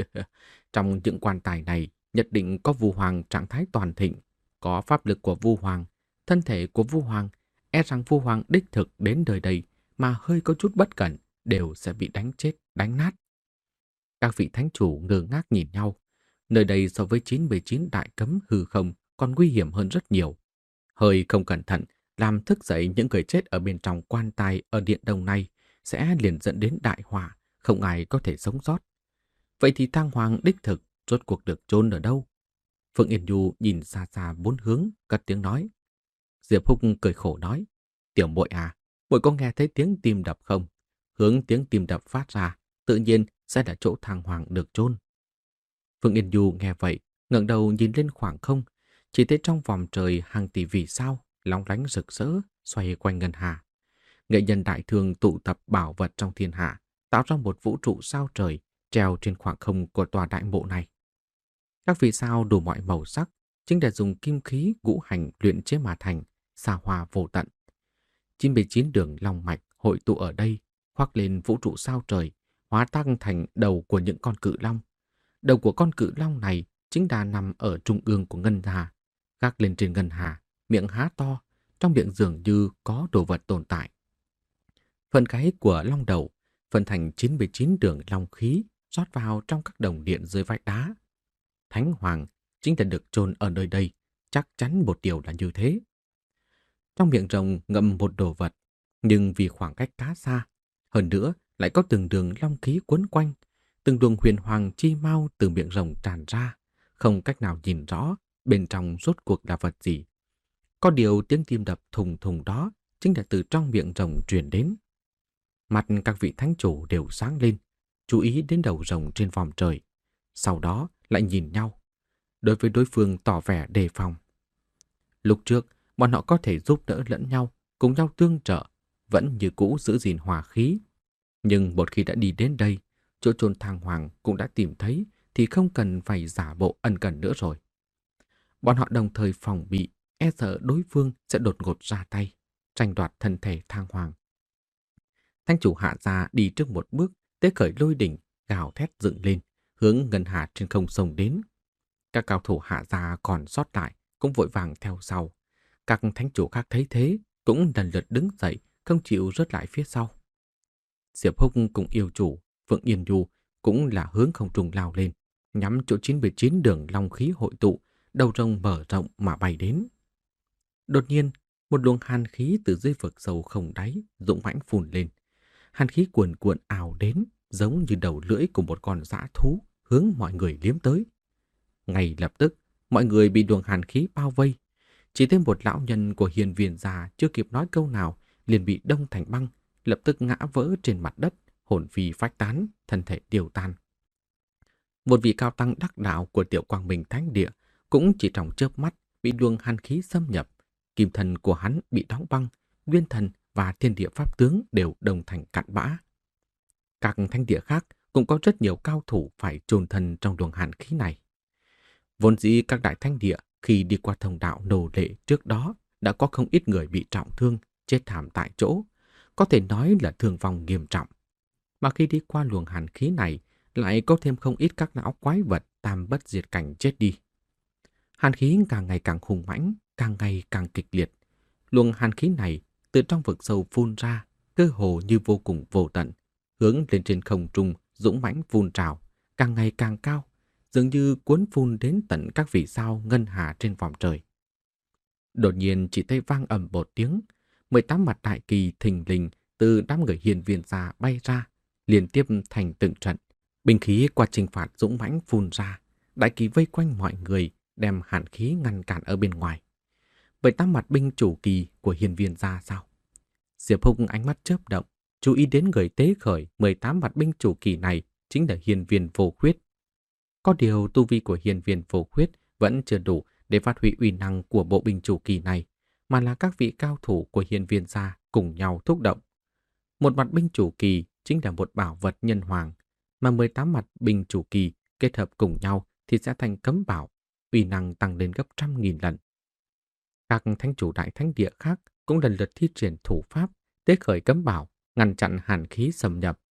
Trong những quan tài này nhất định có vu hoàng trạng thái toàn thịnh, có pháp lực của vu hoàng, thân thể của vu hoàng. E rằng vu hoàng đích thực đến đời đây mà hơi có chút bất cẩn đều sẽ bị đánh chết, đánh nát. Các vị thánh chủ ngơ ngác nhìn nhau. Nơi đây so với chín mươi chín đại cấm hư không còn nguy hiểm hơn rất nhiều. Hơi không cẩn thận làm thức dậy những người chết ở bên trong quan tài ở điện đồng này sẽ liền dẫn đến đại họa, không ai có thể sống sót. Vậy thì thang hoàng đích thực rốt cuộc được chôn ở đâu? Phượng Yên Nhu nhìn xa xa bốn hướng, cất tiếng nói. Diệp Húc cười khổ nói: tiểu muội à, muội có nghe thấy tiếng tim đập không? Hướng tiếng tim đập phát ra, tự nhiên sẽ là chỗ thang hoàng được chôn. Phượng Yên Nhu nghe vậy, ngẩng đầu nhìn lên khoảng không, chỉ thấy trong vòng trời hàng tỷ vì sao lóng lánh rực rỡ xoay quanh ngân hà. Nghệ nhân đại thương tụ tập bảo vật trong thiên hạ, tạo ra một vũ trụ sao trời treo trên khoảng không của tòa đại mộ này. Các vì sao đủ mọi màu sắc, chính là dùng kim khí ngũ hành luyện chế mà thành, xa hoa vô tận. chín mươi chín đường long mạch hội tụ ở đây, khoác lên vũ trụ sao trời, hóa tăng thành đầu của những con cự long. Đầu của con cự long này chính là nằm ở trung ương của ngân hà, gác lên trên ngân hà, miệng há to, trong miệng dường như có đồ vật tồn tại. Phần gáy của long đầu phân thành chín mươi chín đường long khí rót vào trong các đồng điện dưới vách đá. Thánh Hoàng chính là được chôn ở nơi đây, chắc chắn một điều là như thế. Trong miệng rồng ngậm một đồ vật, nhưng vì khoảng cách khá xa, hơn nữa lại có từng đường long khí quấn quanh, từng luồng huyền hoàng chi mau từ miệng rồng tràn ra, không cách nào nhìn rõ bên trong rốt cuộc là vật gì. Có điều tiếng tim đập thùng thùng đó chính là từ trong miệng rồng truyền đến. Mặt các vị thánh chủ đều sáng lên, chú ý đến đầu rồng trên vòm trời, sau đó lại nhìn nhau, đối với đối phương tỏ vẻ đề phòng. Lúc trước, bọn họ có thể giúp đỡ lẫn nhau, cùng nhau tương trợ, vẫn như cũ giữ gìn hòa khí. Nhưng một khi đã đi đến đây, chỗ chôn thang hoàng cũng đã tìm thấy, thì không cần phải giả bộ ân cần nữa rồi. Bọn họ đồng thời phòng bị, e sợ đối phương sẽ đột ngột ra tay, tranh đoạt thân thể thang hoàng. Thánh chủ Hạ Gia đi trước một bước, tế khởi lôi đỉnh, gào thét dựng lên, hướng ngân hà trên không sông đến. Các cao thủ Hạ Gia còn sót lại cũng vội vàng theo sau. Các thánh chủ khác thấy thế cũng lần lượt đứng dậy, không chịu rớt lại phía sau. Diệp Húc cùng yêu chủ Phượng Yên Du cũng là hướng không trung lao lên, nhắm chỗ chín mươi chín đường long khí hội tụ, đầu rồng mở rộng mà bay đến. Đột nhiên, một luồng hàn khí từ dưới vực sâu không đáy dũng mãnh phun lên. Hàn khí cuồn cuộn ào đến, giống như đầu lưỡi của một con dã thú hướng mọi người liếm tới. Ngay lập tức, mọi người bị luồng hàn khí bao vây. Chỉ thêm một lão nhân của Hiên Viên già chưa kịp nói câu nào liền bị đông thành băng, lập tức ngã vỡ trên mặt đất, hồn phi phách tán, thân thể tiêu tan. Một vị cao tăng đắc đạo của Tiểu Quang Minh Thánh Địa cũng chỉ trong chớp mắt bị luồng hàn khí xâm nhập. Kim thần của hắn bị đóng băng, nguyên thần và thiên địa pháp tướng đều đồng thành cặn bã. Các thánh địa khác cũng có rất nhiều cao thủ phải chôn thân trong luồng hàn khí này. Vốn dĩ các đại thánh địa khi đi qua thông đạo nô lệ trước đó đã có không ít người bị trọng thương, chết thảm tại chỗ, có thể nói là thương vong nghiêm trọng. Mà khi đi qua luồng hàn khí này, lại có thêm không ít các lão quái vật tam bất diệt cảnh chết đi. Hàn khí càng ngày càng hùng mãnh, càng ngày càng kịch liệt. Luồng hàn khí này từ trong vực sâu phun ra, cơ hồ như vô cùng vô tận, hướng lên trên không trung dũng mãnh phun trào, càng ngày càng cao, dường như cuốn phun đến tận các vì sao ngân hà trên vòm trời. Đột nhiên chỉ thấy vang ầm một tiếng, mười tám mặt đại kỳ thình lình từ đám người Hiên Viên già bay ra, liên tiếp thành từng trận. Binh khí qua trừng phạt dũng mãnh phun ra, đại kỳ vây quanh mọi người, đem hàn khí ngăn cản ở bên ngoài. Mười tám mặt binh chủ kỳ của Hiên Viên gia sao? Diệp Húc ánh mắt chớp động, chú ý đến người tế khởi mười tám mặt binh chủ kỳ này chính là Hiên Viên Vô Khuyết. Có điều tu vi của Hiên Viên Vô Khuyết vẫn chưa đủ để phát huy uy năng của bộ binh chủ kỳ này, mà là các vị cao thủ của Hiên Viên gia cùng nhau thúc động. Một mặt binh chủ kỳ chính là một bảo vật nhân hoàng, mà mười tám mặt binh chủ kỳ kết hợp cùng nhau thì sẽ thành cấm bảo, uy năng tăng lên gấp trăm nghìn lần. Các thánh chủ đại thánh địa khác cũng lần lượt thi triển thủ pháp, tế khởi cấm bảo, ngăn chặn hàn khí xâm nhập.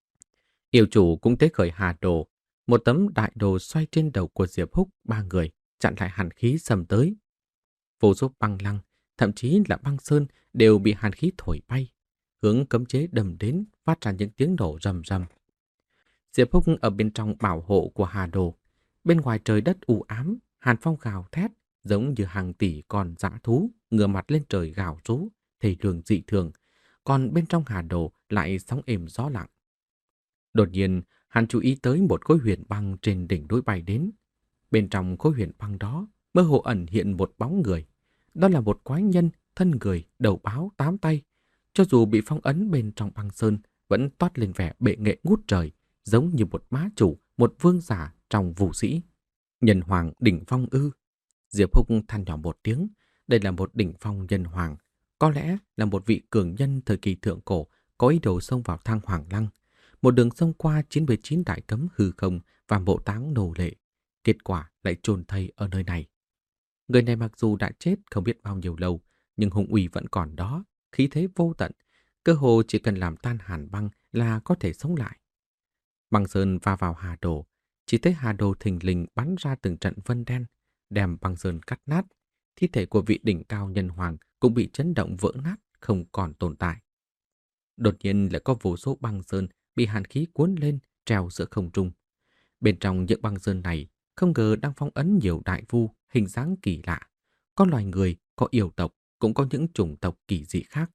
Yêu chủ cũng tế khởi hà đồ, một tấm đại đồ xoay trên đầu của Diệp Húc ba người, chặn lại hàn khí xâm tới. Vô số băng lăng, thậm chí là băng sơn đều bị hàn khí thổi bay, hướng cấm chế đâm đến, phát ra những tiếng nổ rầm rầm. Diệp Húc ở bên trong bảo hộ của hà đồ, bên ngoài trời đất u ám, hàn phong gào thét, giống như hàng tỷ con dã thú ngửa mặt lên trời gào rú, thề lường dị thường, còn bên trong hà đồ lại sóng êm gió lặng. Đột nhiên, hắn chú ý tới một khối huyền băng trên đỉnh núi bay đến. Bên trong khối huyền băng đó, mơ hồ ẩn hiện một bóng người. Đó là một quái nhân, thân người, đầu báo, tám tay. Cho dù bị phong ấn bên trong băng sơn, vẫn toát lên vẻ bệ nghệ ngút trời, giống như một bá chủ, một vương giả trong vũ sĩ. Nhân hoàng đỉnh phong ư? Diệp Húc than nhỏ một tiếng, đây là một đỉnh phong nhân hoàng, có lẽ là một vị cường nhân thời kỳ thượng cổ có ý đồ xông vào Thang Hoàng Lăng, một đường xông qua chín mươi chín đại cấm hư không và mộ táng nô lệ, kết quả lại chôn thây ở nơi này. Người này mặc dù đã chết không biết bao nhiêu lâu, nhưng hùng uy vẫn còn đó, khí thế vô tận, cơ hồ chỉ cần làm tan hàn băng là có thể sống lại. Băng sơn va vào hà đồ, chỉ thấy hà đồ thình lình bắn ra từng trận vân đen, đem băng sơn cắt nát, thi thể của vị đỉnh cao nhân hoàng cũng bị chấn động vỡ nát, không còn tồn tại. Đột nhiên lại có vô số băng sơn bị hàn khí cuốn lên, treo giữa không trung. Bên trong những băng sơn này, không ngờ đang phong ấn nhiều đại vu hình dáng kỳ lạ. Có loài người, có yêu tộc, cũng có những chủng tộc kỳ dị khác.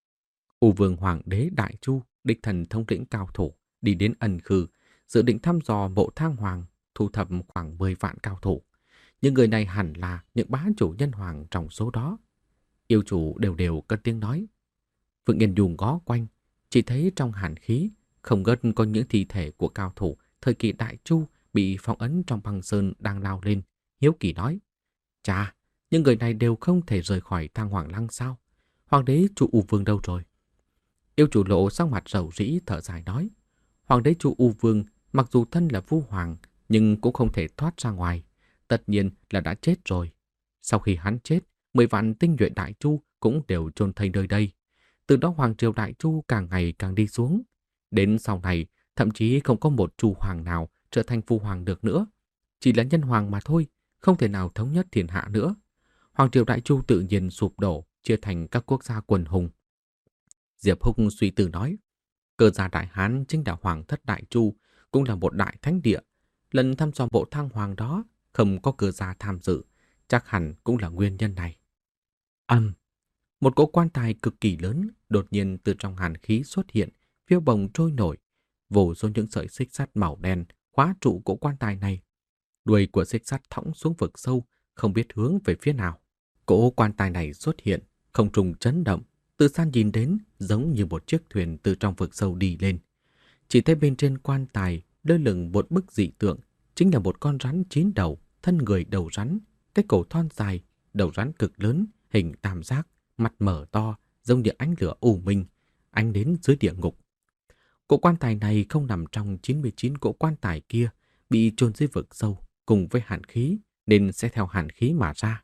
U Vương Hoàng đế Đại Chu, đích thần thống lĩnh cao thủ, đi đến Ân Khư, dự định thăm dò mộ Thang Hoàng, thu thập khoảng mười vạn cao thủ. Những người này hẳn là những bá chủ nhân hoàng trong số đó. Yêu chủ đều đều cất tiếng nói. Phượng Yên Nhu ngó quanh, chỉ thấy trong hàn khí, không ngớt có những thi thể của cao thủ thời kỳ Đại Chu bị phong ấn trong băng sơn đang lao lên. Hiếu kỳ nói, chà, những người này đều không thể rời khỏi Thang Hoàng Lăng sao? Hoàng đế Chu U Vương đâu rồi? Yêu chủ lộ sắc mặt rầu rĩ thở dài nói, Hoàng đế Chu U Vương mặc dù thân là Vu Hoàng nhưng cũng không thể thoát ra ngoài, tất nhiên là đã chết rồi. Sau khi hắn chết, mười vạn tinh nhuệ Đại Chu cũng đều chôn thây nơi đây. Từ đó Hoàng triều Đại Chu càng ngày càng đi xuống. Đến sau này, thậm chí không có một Chu Hoàng nào trở thành Vu Hoàng được nữa. Chỉ là nhân hoàng mà thôi, không thể nào thống nhất thiên hạ nữa. Hoàng triều Đại Chu tự nhiên sụp đổ, chia thành các quốc gia quần hùng. Diệp Húc suy tư nói, Cơ gia Đại Hán chính là Hoàng thất Đại Chu, cũng là một đại thánh địa. Lần thăm dò bộ Thang Hoàng đó, không có Cơ gia tham dự, chắc hẳn cũng là nguyên nhân này. Âm, một cỗ quan tài cực kỳ lớn đột nhiên từ trong hàn khí xuất hiện, phiêu bồng trôi nổi, vồ xuống những sợi xích sắt màu đen khóa trụ cỗ quan tài này. Đuôi của xích sắt thõng xuống vực sâu, không biết hướng về phía nào. Cỗ quan tài này xuất hiện, không trung chấn động, từ xa nhìn đến giống như một chiếc thuyền từ trong vực sâu đi lên. Chỉ thấy bên trên quan tài lơ lửng một bức dị tượng, chính là một con rắn chín đầu, thân người đầu rắn, cái cổ thon dài, đầu rắn cực lớn, hình tam giác, mặt mở to, giống như ánh lửa u minh, ánh đến dưới địa ngục. Cỗ quan tài này không nằm trong chín mươi chín cỗ quan tài kia, bị chôn dưới vực sâu cùng với hàn khí, nên sẽ theo hàn khí mà ra.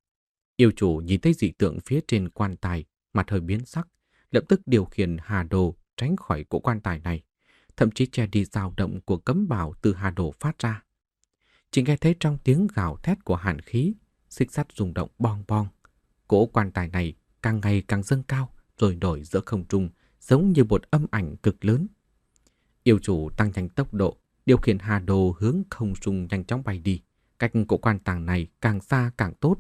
Yêu chủ nhìn thấy dị tượng phía trên quan tài, mặt hơi biến sắc, lập tức điều khiển hà đồ tránh khỏi cỗ quan tài này, thậm chí che đi dao động của cấm bảo từ hà đồ phát ra. Chỉ nghe thấy trong tiếng gào thét của hàn khí, xích sắt rung động bong bong. Cỗ quan tài này càng ngày càng dâng cao, rồi nổi giữa không trung, giống như một âm ảnh cực lớn. Yêu chủ tăng nhanh tốc độ, điều khiển hà đồ hướng không trung nhanh chóng bay đi. Cách cỗ quan tài này càng xa càng tốt.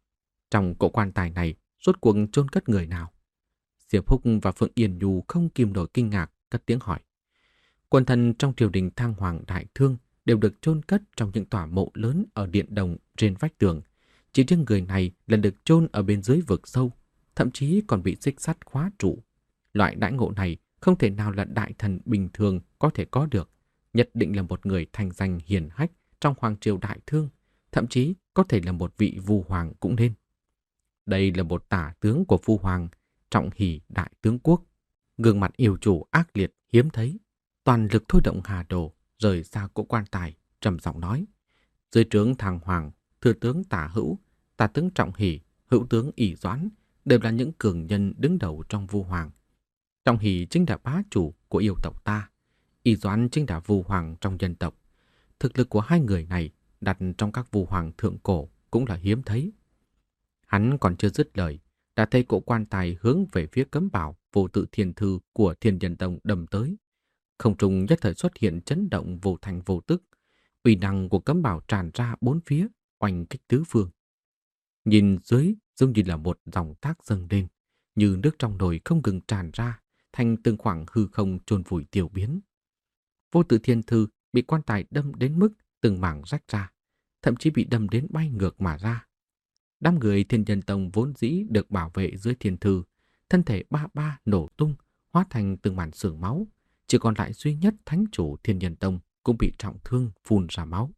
Trong cỗ quan tài này, rốt cuộc chôn cất người nào? Diệp Húc và Phượng Yên Nhu không kìm nổi kinh ngạc, cất tiếng hỏi. Quần thần trong triều đình Thang Hoàng Đại Thương đều được chôn cất trong những tòa mộ lớn ở điện đồng trên vách tường. Chỉ riêng người này là được chôn ở bên dưới vực sâu, thậm chí còn bị xích sắt khóa trụ. Loại đãi ngộ này không thể nào là đại thần bình thường có thể có được, nhất định là một người thành danh hiển hách trong Hoàng triều Đại Thương, thậm chí có thể là một vị Vu Hoàng cũng nên. Đây là một tả tướng của Vu Hoàng, Trọng Hỷ Đại Tướng Quốc. Gương mặt yêu chủ ác liệt hiếm thấy, toàn lực thôi động hà đồ rời xa cỗ quan tài, trầm giọng nói: dưới trướng Thang Hoàng, thừa tướng Tả Hữu, tả tướng Trọng Hỷ, hữu tướng ỷ Doãn đều là những cường nhân đứng đầu trong Vu Hoàng. Trọng Hỷ chính là bá chủ của yêu tộc ta, ỷ Doãn chính là Vu Hoàng trong dân tộc. Thực lực của hai người này đặt trong các Vu Hoàng thượng cổ cũng là hiếm thấy. Hắn còn chưa dứt lời, đã thấy cỗ quan tài hướng về phía cấm bảo vô tự thiên thư của Thiên Nhân Tông đâm tới. Không trung nhất thời xuất hiện chấn động vô thành vô tức, uy năng của cấm bảo tràn ra bốn phía, oanh kích tứ phương. Nhìn dưới giống như là một dòng thác dâng lên, như nước trong nồi không ngừng tràn ra, thành từng khoảng hư không chôn vùi tiêu biến. Vô tự thiên thư bị quan tài đâm đến mức từng mảng rách ra, thậm chí bị đâm đến bay ngược mà ra. Đám người Thiên Nhân Tông vốn dĩ được bảo vệ dưới thiên thư, thân thể ba ba nổ tung, hóa thành từng màn sương máu. Chỉ còn lại duy nhất thánh chủ Thiên Nhân Tông cũng bị trọng thương phun ra máu.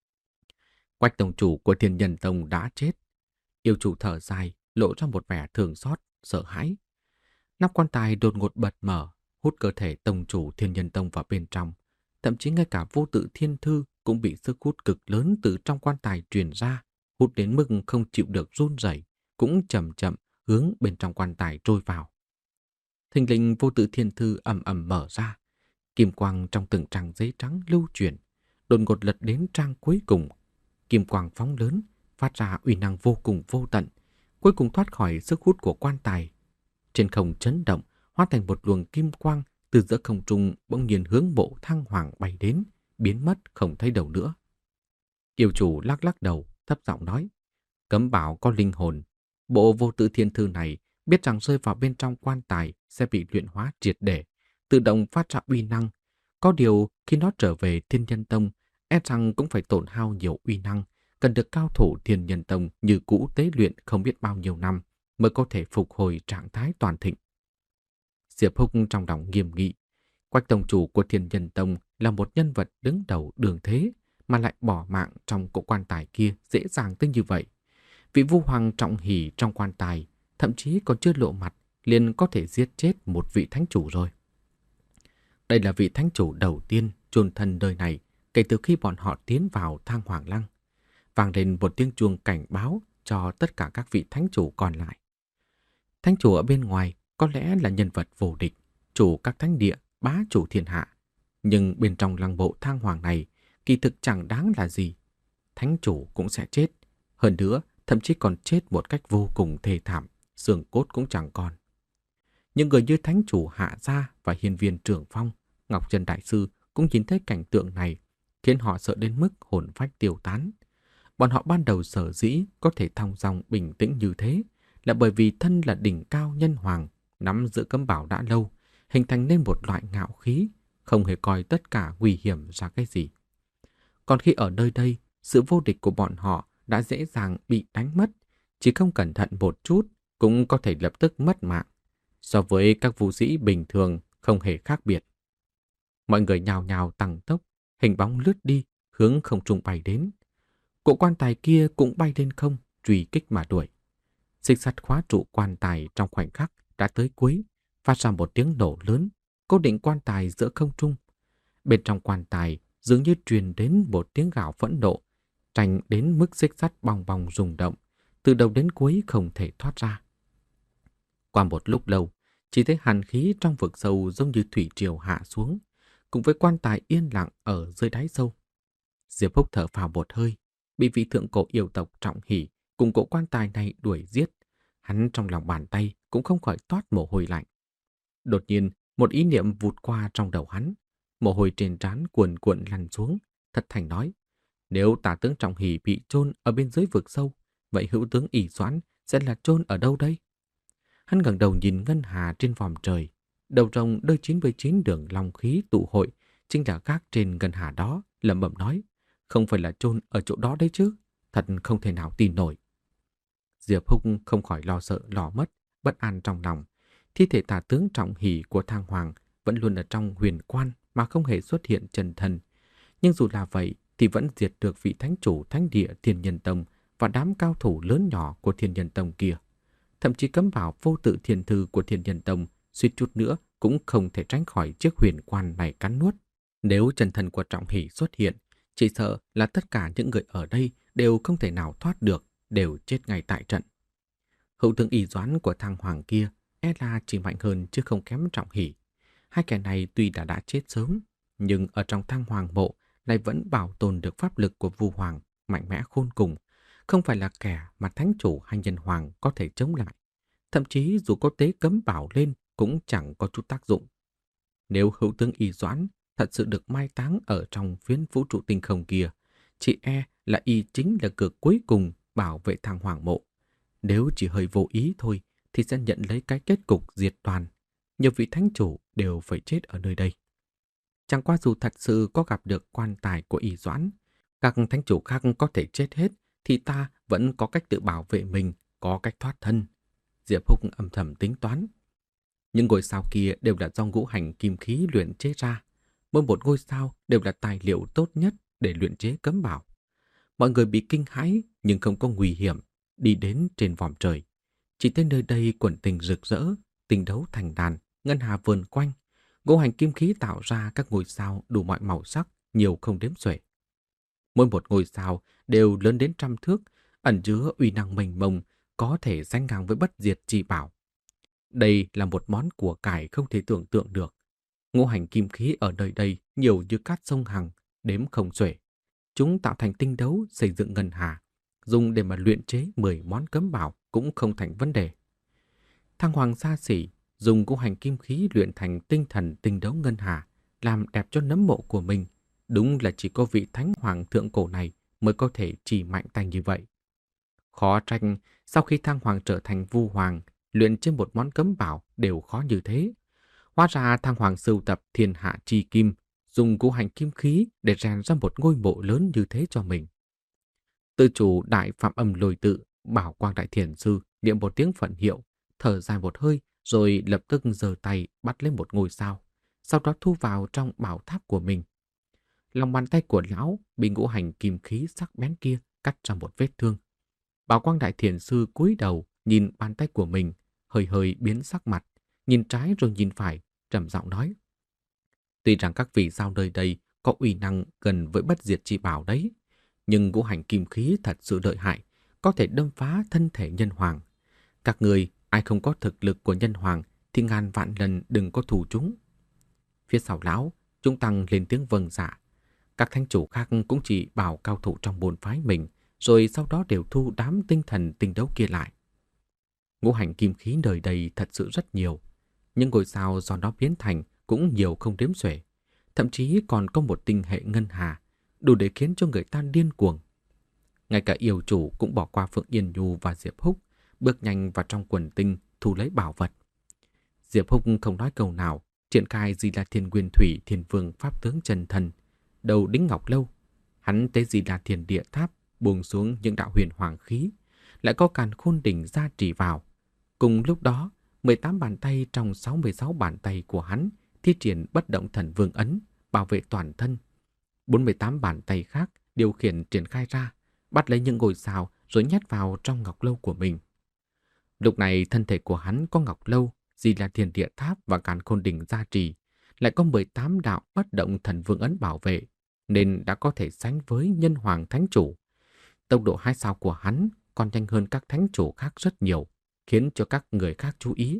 Quách tông chủ của Thiên Nhân Tông đã chết. Yêu chủ thở dài, lộ ra một vẻ thương xót, sợ hãi. Nắp quan tài đột ngột bật mở, hút cơ thể tông chủ Thiên Nhân Tông vào bên trong. Thậm chí ngay cả vô tự thiên thư cũng bị sức hút cực lớn từ trong quan tài truyền ra, hút đến mức không chịu được run rẩy, cũng chậm chậm hướng bên trong quan tài trôi vào. Thình lình vô tự thiên thư ầm ầm mở ra, kim quang trong từng trang giấy trắng lưu chuyển, đột ngột lật đến trang cuối cùng. Kim quang phóng lớn, phát ra uy năng vô cùng vô tận, cuối cùng thoát khỏi sức hút của quan tài. Trên không chấn động, hóa thành một luồng kim quang từ giữa không trung bỗng nhiên hướng bộ thang hoàng bay đến, biến mất không thấy đâu nữa. Yêu chủ lắc lắc đầu, thấp giọng nói, cấm bảo có linh hồn. Bộ vô tự thiên thư này biết rằng rơi vào bên trong quan tài sẽ bị luyện hóa triệt để, tự động phát ra uy năng. Có điều khi nó trở về Thiên Nhân Tông, e rằng cũng phải tổn hao nhiều uy năng, cần được cao thủ Thiên Nhân Tông như cũ tế luyện không biết bao nhiêu năm mới có thể phục hồi trạng thái toàn thịnh. Diệp Húc trong lòng nghiêm nghị. Quách tông chủ của Thiên Nhân Tông là một nhân vật đứng đầu đường thế, mà lại bỏ mạng trong cỗ quan tài kia dễ dàng tới như vậy. Vị Vu Hoàng trọng hỷ trong quan tài, thậm chí còn chưa lộ mặt, liền có thể giết chết một vị thánh chủ rồi. Đây là vị thánh chủ đầu tiên chôn thân đời này kể từ khi bọn họ tiến vào Thang Hoàng Lăng. Vang lên một tiếng chuông cảnh báo cho tất cả các vị thánh chủ còn lại. Thánh chủ ở bên ngoài có lẽ là nhân vật vô địch, chủ các thánh địa, bá chủ thiên hạ. Nhưng bên trong lăng bộ Thang Hoàng này, kỳ thực chẳng đáng là gì. Thánh chủ cũng sẽ chết. Hơn nữa, thậm chí còn chết một cách vô cùng thê thảm, xương cốt cũng chẳng còn. Những người như thánh chủ Hạ Gia và hiên viên Trường Phong, Ngọc Trân Đại Sư cũng nhìn thấy cảnh tượng này, khiến họ sợ đến mức hồn phách tiêu tán. Bọn họ ban đầu sở dĩ có thể thong dong bình tĩnh như thế là bởi vì thân là đỉnh cao nhân hoàng, nắm giữ cấm bảo đã lâu, hình thành nên một loại ngạo khí, không hề coi tất cả nguy hiểm ra cái gì. Còn khi ở nơi đây, sự vô địch của bọn họ đã dễ dàng bị đánh mất, chỉ không cẩn thận một chút cũng có thể lập tức mất mạng. So với các vũ sĩ bình thường không hề khác biệt. Mọi người nhào nhào tăng tốc, hình bóng lướt đi, hướng không trung bay đến. Cỗ quan tài kia cũng bay lên không, truy kích mà đuổi. Xích sắt khóa trụ quan tài trong khoảnh khắc đã tới cuối, phát ra một tiếng nổ lớn, cố định quan tài giữa không trung. Bên trong quan tài dường như truyền đến một tiếng gào phẫn nộ, tranh đến mức xích sắt bong bong rung động, từ đầu đến cuối không thể thoát ra. Qua một lúc lâu, chỉ thấy hàn khí trong vực sâu giống như thủy triều hạ xuống, cùng với quan tài yên lặng ở dưới đáy sâu. Diệp Húc thở phào một hơi, bị vị thượng cổ yêu tộc trọng hỷ cùng cỗ quan tài này đuổi giết. Hắn trong lòng bàn tay cũng không khỏi toát mồ hôi lạnh. Đột nhiên, một ý niệm vụt qua trong đầu hắn. Mồ hôi trên trán cuồn cuộn lăn xuống, thật thành nói. Nếu tả tướng trọng hỷ bị chôn ở bên dưới vực sâu, vậy hữu tướng ỷ Doãn sẽ là chôn ở đâu đây? Hắn ngẩng đầu nhìn ngân hà trên vòm trời. Đầu rồng đôi chín mươi chín đường long khí tụ hội, chính là gác trên ngân hà đó, lẩm bẩm nói. Không phải là chôn ở chỗ đó đấy chứ, thật không thể nào tin nổi. Diệp Húc không khỏi lo sợ lo mất, bất an trong lòng. Thi thể tả tướng trọng hỷ của Thang Hoàng vẫn luôn ở trong huyền quan mà không hề xuất hiện chân thân. Nhưng dù là vậy thì vẫn diệt được vị thánh chủ thánh địa Thiên Nhân Tông và đám cao thủ lớn nhỏ của Thiên Nhân Tông kia. Thậm chí cấm bảo vô tự thiền thư của Thiên Nhân Tông suýt chút nữa cũng không thể tránh khỏi chiếc huyền quan này cắn nuốt. Nếu chân thân của Trọng Hỷ xuất hiện, chỉ sợ là tất cả những người ở đây đều không thể nào thoát được, đều chết ngay tại trận. Hữu tướng ỷ Doãn của Thang Hoàng kia e là chỉ mạnh hơn chứ không kém Trọng Hỷ. Hai kẻ này tuy đã đã chết sớm, nhưng ở trong Thang Hoàng mộ lại vẫn bảo tồn được pháp lực của Vu Hoàng mạnh mẽ khôn cùng, không phải là kẻ mà thánh chủ hay nhân hoàng có thể chống lại. Thậm chí dù có tế cấm bảo lên cũng chẳng có chút tác dụng. Nếu hữu tướng ỷ Doãn thật sự được mai táng ở trong phiến vũ trụ tinh không kia, chỉ e là y chính là cửa cuối cùng bảo vệ Thang Hoàng mộ. Nếu chỉ hơi vô ý thôi thì sẽ nhận lấy cái kết cục diệt toàn. Nhiều vị thánh chủ đều phải chết ở nơi đây. Chẳng qua dù thật sự có gặp được quan tài của ỷ Doãn, các thánh chủ khác có thể chết hết, thì ta vẫn có cách tự bảo vệ mình, có cách thoát thân. Diệp Húc âm thầm tính toán. Những ngôi sao kia đều là do ngũ hành kim khí luyện chế ra. Mỗi một ngôi sao đều là tài liệu tốt nhất để luyện chế cấm bảo. Mọi người bị kinh hãi nhưng không có nguy hiểm, đi đến trên vòm trời. Chỉ tới nơi đây quần tình rực rỡ, tình đấu thành đàn, ngân hà vờn quanh. Ngũ hành kim khí tạo ra các ngôi sao đủ mọi màu sắc, nhiều không đếm xuể. Mỗi một ngôi sao đều lớn đến trăm thước, ẩn chứa uy năng mênh mông, có thể sánh ngang với bất diệt chi bảo. Đây là một món của cải không thể tưởng tượng được. Ngũ hành kim khí ở nơi đây nhiều như cát sông Hằng, đếm không xuể. Chúng tạo thành tinh đấu xây dựng ngân hà. dùng để mà luyện chế mười món cấm bảo cũng không thành vấn đề. Thăng Hoàng xa xỉ dùng ngũ hành kim khí luyện thành tinh thần tinh đấu ngân hà, làm đẹp cho nấm mộ của mình. Đúng là chỉ có vị thánh hoàng thượng cổ này mới có thể chỉ mạnh tay như vậy. Khó trách sau khi Thăng Hoàng trở thành Vu Hoàng, luyện trên một món cấm bảo đều khó như thế. Hóa ra Thăng Hoàng sưu tập thiên hạ chi kim, dùng ngũ hành kim khí để rèn ra một ngôi mộ lớn như thế cho mình. Tự chủ đại phạm âm lôi tự, Bảo Quang Đại Thiền Sư niệm một tiếng phận hiệu, thở dài một hơi rồi lập tức giơ tay bắt lấy một ngôi sao, sau đó thu vào trong bảo tháp của mình. Lòng bàn tay của lão bị ngũ hành kim khí sắc bén kia cắt ra một vết thương. Bảo Quang Đại Thiền Sư cúi đầu nhìn bàn tay của mình, hơi hơi biến sắc mặt, nhìn trái rồi nhìn phải, trầm giọng nói: tuy rằng các vị sao nơi đây có uy năng gần với bất diệt chi bảo đấy, nhưng ngũ hành kim khí thật sự lợi hại, có thể đâm phá thân thể nhân hoàng. Các người ai không có thực lực của nhân hoàng thì ngàn vạn lần đừng có thù chúng. Phía sau lão, chúng tăng lên tiếng vâng dạ. Các thánh chủ khác cũng chỉ bảo cao thủ trong môn phái mình, rồi sau đó đều thu đám tinh thần tinh đấu kia lại. Ngũ hành kim khí đời đây thật sự rất nhiều, nhưng ngôi sao do nó biến thành cũng nhiều không đếm xuể. Thậm chí còn có một tinh hệ ngân hà, đủ để khiến cho người ta điên cuồng. Ngay cả yêu chủ cũng bỏ qua Phượng Yên Nhu và Diệp Húc, bước nhanh vào trong quần tinh thu lấy bảo vật. Diệp Húc không nói câu nào, triển khai Di La Thiên Nguyên Thủy Thiên Vương pháp tướng chân thần, đầu đính ngọc lâu. Hắn tế Di La Thiên Địa Tháp buông xuống những đạo huyền hoàng khí, lại có càn khôn đỉnh gia trì vào. Cùng lúc đó, mười tám bàn tay trong sáu mươi sáu bàn tay của hắn thi triển bất động thần vương ấn, bảo vệ toàn thân. bốn mươi tám bàn tay khác điều khiển triển khai ra, bắt lấy những ngôi sao rồi nhét vào trong ngọc lâu của mình. Lúc này thân thể của hắn có ngọc lâu, Di La Thiên Địa Tháp và càn khôn đỉnh gia trì, lại có mười tám đạo bất động thần vương ấn bảo vệ, nên đã có thể sánh với nhân hoàng thánh chủ. Tốc độ hai sao của hắn còn nhanh hơn các thánh chủ khác rất nhiều, khiến cho các người khác chú ý.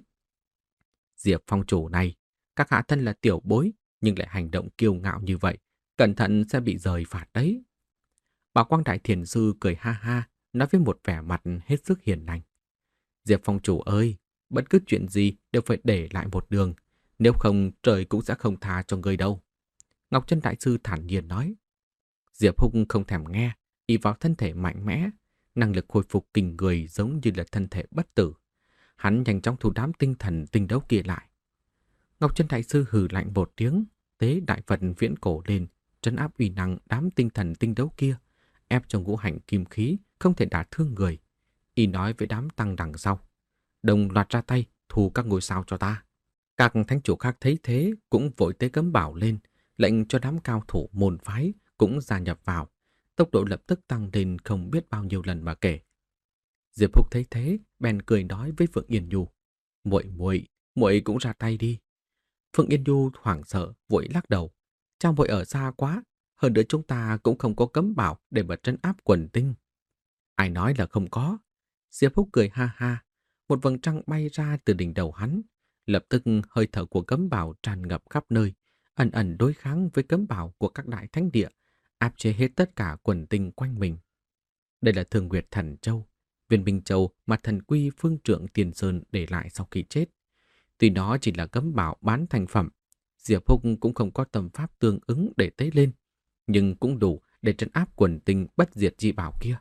Diệp Phong chủ này, các hạ thân là tiểu bối nhưng lại hành động kiêu ngạo như vậy, cẩn thận sẽ bị rời phạt đấy. Bảo Quang Đại Thiền Sư cười ha ha, nói với một vẻ mặt hết sức hiền lành: Diệp Phong chủ ơi, bất cứ chuyện gì đều phải để lại một đường, nếu không trời cũng sẽ không tha cho người đâu. Ngọc Chân Đại Sư thản nhiên nói. Diệp Húc không thèm nghe, ỷ vào thân thể mạnh mẽ, năng lực hồi phục kinh người giống như là thân thể bất tử. Hắn nhanh chóng thu đám tinh thần tinh đấu kia lại. Ngọc Chân Đại Sư hừ lạnh một tiếng, tế đại Phật viễn cổ lên, trấn áp uy năng đám tinh thần tinh đấu kia, ép trong ngũ hành kim khí không thể đả thương người. Y nói với đám tăng đằng sau: đồng loạt ra tay thu các ngôi sao cho ta. Các thánh chủ khác thấy thế cũng vội tế cấm bảo lên, lệnh cho đám cao thủ môn phái cũng gia nhập vào. Tốc độ lập tức tăng lên không biết bao nhiêu lần mà kể. Diệp Húc thấy thế, bèn cười nói với Phượng Yên Nhu: muội muội, muội cũng ra tay đi. Phượng Yên Nhu hoảng sợ vội lắc đầu: Trang muội ở xa quá, hơn nữa chúng ta cũng không có cấm bảo để mà trấn áp quần tinh. Ai nói là không có? Diệp Húc cười ha ha, một vầng trăng bay ra từ đỉnh đầu hắn, lập tức hơi thở của cấm bảo tràn ngập khắp nơi, ẩn ẩn đối kháng với cấm bảo của các đại thánh địa, áp chế hết tất cả quần tinh quanh mình. Đây là Thương Nguyệt Thần Châu, viên minh châu mà thần quy phương trượng Tiền Sơn để lại sau khi chết. Tuy nó chỉ là cấm bảo bán thành phẩm, Diệp Húc cũng không có tầm pháp tương ứng để tế lên, nhưng cũng đủ để trấn áp quần tinh bất diệt chi bảo kia.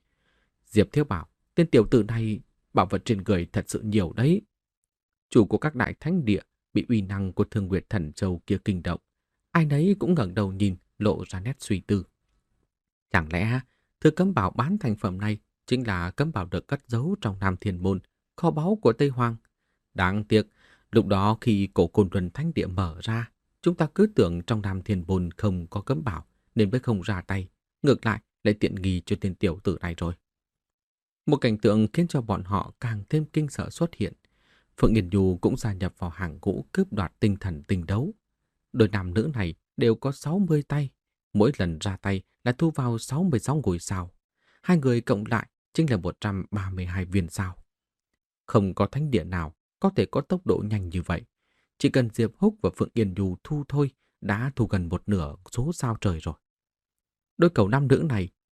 Diệp Thiếu bảo, tên tiểu tử này bảo vật trên người thật sự nhiều đấy. Chủ của các đại thánh địa bị uy năng của Thương Nguyệt Thần Châu kia kinh động, ai nấy cũng ngẩng đầu nhìn, lộ ra nét suy tư. Chẳng lẽ thứ cấm bảo bán thành phẩm này chính là cấm bảo được cất giấu trong Nam Thiên Môn, kho báu của Tây Hoang? Đáng tiếc, lúc đó khi cổ Côn Luân Thánh Địa mở ra, chúng ta cứ tưởng trong Nam Thiên Môn không có cấm bảo nên mới không ra tay, ngược lại lại tiện nghi cho tên tiểu tử này rồi. Một cảnh tượng khiến cho bọn họ càng thêm kinh sợ xuất hiện. Phượng Yên Nhu cũng gia nhập vào hàng ngũ cướp đoạt tinh thần tinh đấu. Đôi nam nữ này đều có sáu mươi tay, mỗi lần ra tay là thu vào sáu mươi sáu ngôi sao. Hai người cộng lại chính là một trăm ba mươi hai viên sao. Không có thánh địa nào có thể có tốc độ nhanh như vậy. Chỉ cần Diệp Húc và Phượng Yên Nhu thu thôi đã thu gần một nửa số sao trời rồi. Đôi cầu nam nữ này